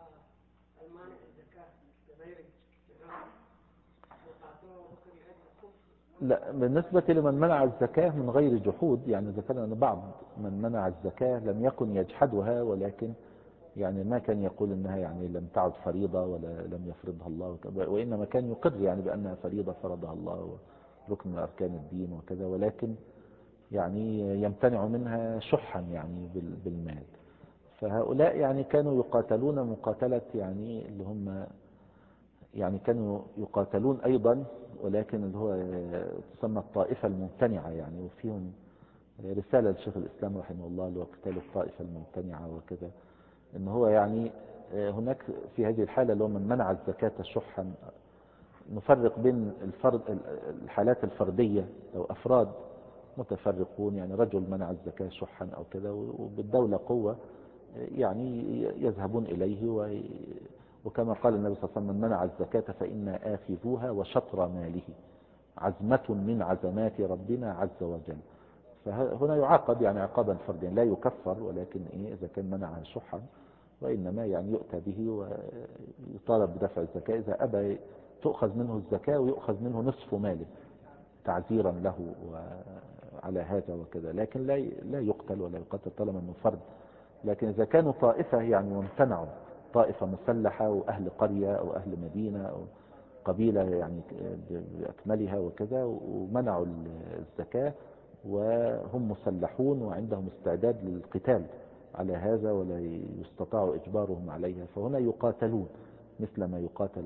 لا، بالنسبة لمن منع الزكاة من غير جحود، يعني ذكرنا أن بعض من منع الزكاة لم يكن يجحدها، ولكن يعني ما كان يقول انها يعني لم تعد فريضة ولا لم يفرضها الله وانما كان يقر يعني بانها فريضة فرضها الله وركن من اركان الدين وكذا، ولكن يعني يمتنع منها شحا يعني بالمال. فهؤلاء يعني كانوا يقاتلون مقاتلة يعني اللي هم يعني كانوا يقاتلون أيضا، ولكن اللي هو تسمى الطائفة الممتنعة يعني. وفيهم رسالة لشيخ الإسلام رحمه الله اللي هو قتال الطائفة الممتنعة وكذا، إن هو يعني هناك في هذه الحالة اللي هو من منع الزكاة شحا، نفرق بين الحالات الفردية، لو أفراد متفرقون يعني رجل منع الزكاة شحا أو كذا وبالدولة قوة يعني يذهبون إليه وكما قال النبي صلى الله عليه وسلم من منع الزكاة فإنا آخذوها وشطر ماله، عزمة من عزمات ربنا عز وجل. فهنا يعاقب يعني عقابا فرديا، لا يكفر، ولكن إذا كان منعها شحا وإنما يعني يؤتى به ويطالب بدفع الزكاة. إذا أبى تؤخذ منه الزكاة ويؤخذ منه نصف ماله تعزيرا له على هذا وكذا، لكن لا يقتل ولا يقتل طالما أنه فرد. لكن إذا كانوا طائفة يعني وامتنعوا، طائفة مسلحة وأهل قرية أو أهل مدينة أو قبيلة يعني بأكملها وكذا، ومنعوا الزكاة وهم مسلحون وعندهم استعداد للقتال على هذا ولا يستطاع إجبارهم عليها، فهنا يقاتلون مثل ما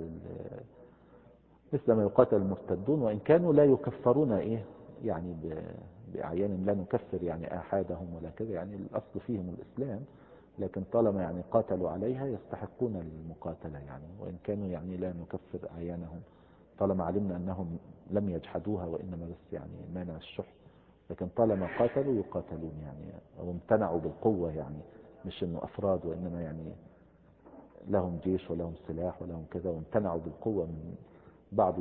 يقاتل المرتدون، وإن كانوا لا يكفرون يعني بأعيانهم، لا نكفر يعني آحادهم ولا كذا، يعني الأصل فيهم الإسلام، لكن طالما يعني قاتلوا عليها يستحقون المقاتلة يعني، وإن كانوا يعني لا نكفر أعيانهم طالما علمنا أنهم لم يجحدوها وإنما بس يعني مانع الشح. لكن طالما قاتلوا يقاتلون يعني، أو امتنعوا بالقوة يعني، مش إنه أفراد وإنما يعني لهم جيش ولهم سلاح ولهم كذا، وامتنعوا بالقوة من بعض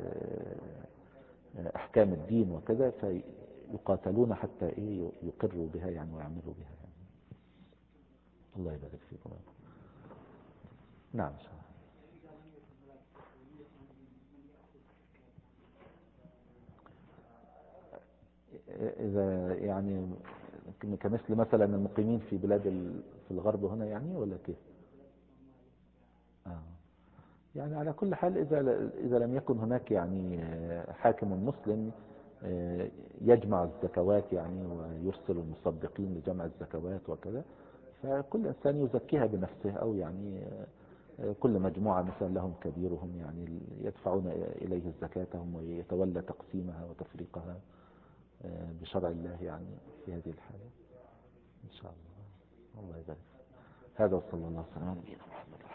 أحكام الدين وكذا، فيقاتلون حتى يقروا بها يعني ويعملوا بها يعني. الله يبارك فيكم. نعم. إذا يعني كمثل مثلا المقيمين في بلاد في الغرب هنا يعني، ولا كيف؟ آه. يعني على كل حال إذا لم يكن هناك يعني حاكم مسلم يجمع الزكوات يعني ويرسل المصدقين لجمع الزكوات وكذا، فكل إنسان يزكيها بنفسه، أو يعني كل مجموعة مثلا لهم كبيرهم يعني يدفعون إليه زكاتهم ويتولى تقسيمها وتفريقها بشرع الله يعني في هذه الحالة إن شاء الله. الله يبارك. هذا وصلى الله وسلم على نبينا محمد.